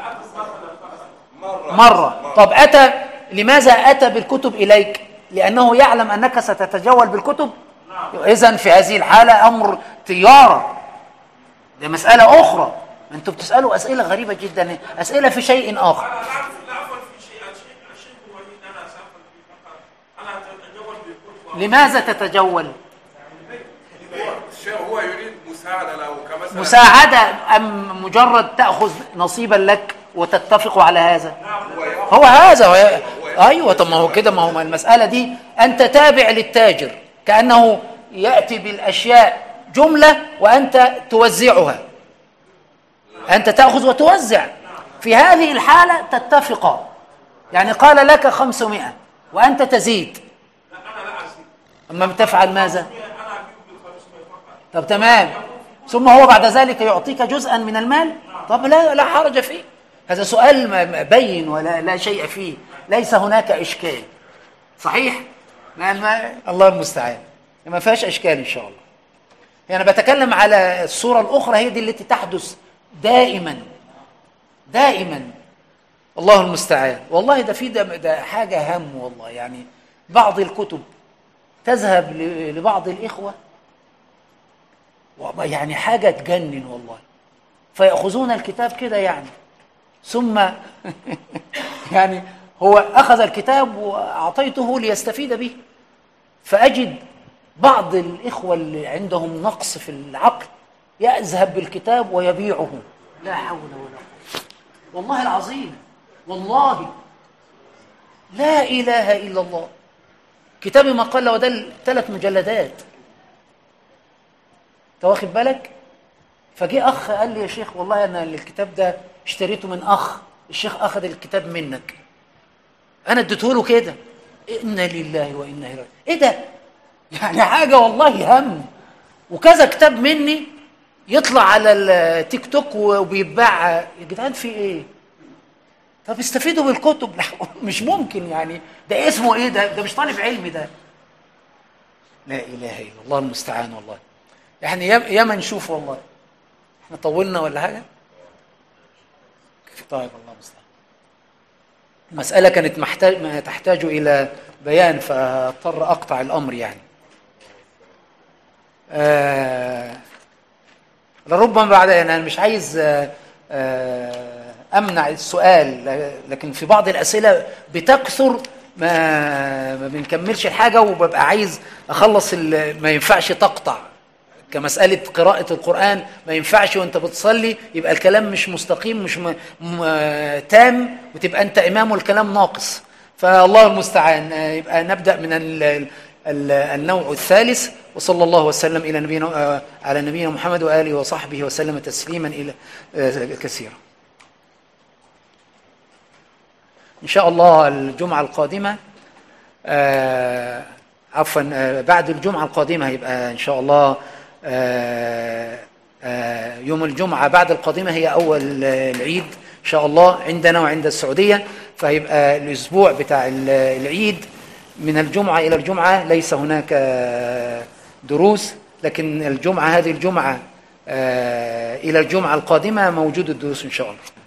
مرة. طب لماذا أتى بالكتب إليك؟ لأنه يعلم أنك ستتجول بالكتب. إذن في هذه الحالة أمر تجارة، ده مسألة أخرى. أنتم بتسألوا أسئلة غريبة جدا، أسئلة في شيء آخر. أنا لا أفعل في شيء، الشيء الوحيد أنا سأفعل فيه فقط أنا أتجول بالكتب. لماذا تتجول؟ الشيخ هو يريد مساعدة له كمثلا مساعدة أم مجرد تأخذ نصيبا لك وتتفقوا على هذا؟ هو هذا. أيوة. طب ما هو كده، ما هو المسألة دي أنت تابع للتاجر، كأنه يأتي بالأشياء جملة وأنت توزعها، أنت تأخذ وتوزع. في هذه الحالة تتفقا، يعني قال لك 500 وأنت تزيد. لا أنا لا أزيد. أما تفعل ماذا؟ أنا أبيع ب500 فقط. طب تمام. ثم هو بعد ذلك يعطيك جزءا من المال. طب لا حرج فيه. هذا سؤال بين ولا لا شيء فيه، ليس هناك إشكال. صحيح؟ الله المستعان، ما فيهاش إشكال إن شاء الله. يعني بتكلم على الصورة الأخرى، هي دي التي تحدث دائما. الله المستعان. والله ده حاجة هم والله. يعني بعض الكتب تذهب لبعض الإخوة يعني حاجة تجنن والله، فيأخذون الكتاب كده يعني، ثم يعني هو أخذ الكتاب وأعطيته ليستفيد به، فأجد بعض الإخوة اللي عندهم نقص في العقل يذهب بالكتاب ويبيعه. لا حول ولا قوة والله العظيم. والله لا إله إلا الله. كتابي ما قل وده 3 مجلدات. انت واخد بالك؟ فجي أخ قال لي يا شيخ والله أنا الكتاب ده اشتريته من أخ، الشيخ أخذ الكتاب منك. أنا اديته له كده. إنا لله وإنا إليه راجعون. إيه ده؟ يعني حاجة والله هم. وكذا كتاب مني يطلع على التيك توك وبيتباع. يا جدعان في إيه؟ طب استفيدوا بالكتب. مش ممكن يعني. ده اسمه إيه ده مش طالب علمي ده. لا إله إلا الله المستعان والله. يعني ياما نشوف والله. احنا طولنا ولا حاجة؟ طيب الله المستعان. المسألة كانت ما تحتاج إلى بيان فاضطر أقطع الأمر يعني. لربما بعد أنا مش عايز أمنع السؤال، لكن في بعض الأسئلة بتكثر ما بنكملش الحاجة وببقى عايز أخلص. ما ينفعش تقطع كمسألة قراءة القرآن، ما ينفعش وانت بتصلي يبقى الكلام مش مستقيم مش تام وتبقى انت إمام والكلام ناقص. فالله المستعان. يبقى نبدأ من النوع الثالث. وصلى الله وسلم على نبينا محمد وآله وصحبه وسلم تسليما إلى كثيرا. إن شاء الله الجمعة القادمة عفوا بعد الجمعة القادمة هيبقى إن شاء الله يوم الجمعة بعد القادمة هي أول العيد إن شاء الله عندنا وعند السعودية. فهيبقى الأسبوع بتاع العيد من الجمعة إلى الجمعة ليس هناك دروس، لكن هذه الجمعة إلى الجمعة القادمة موجود الدروس إن شاء الله.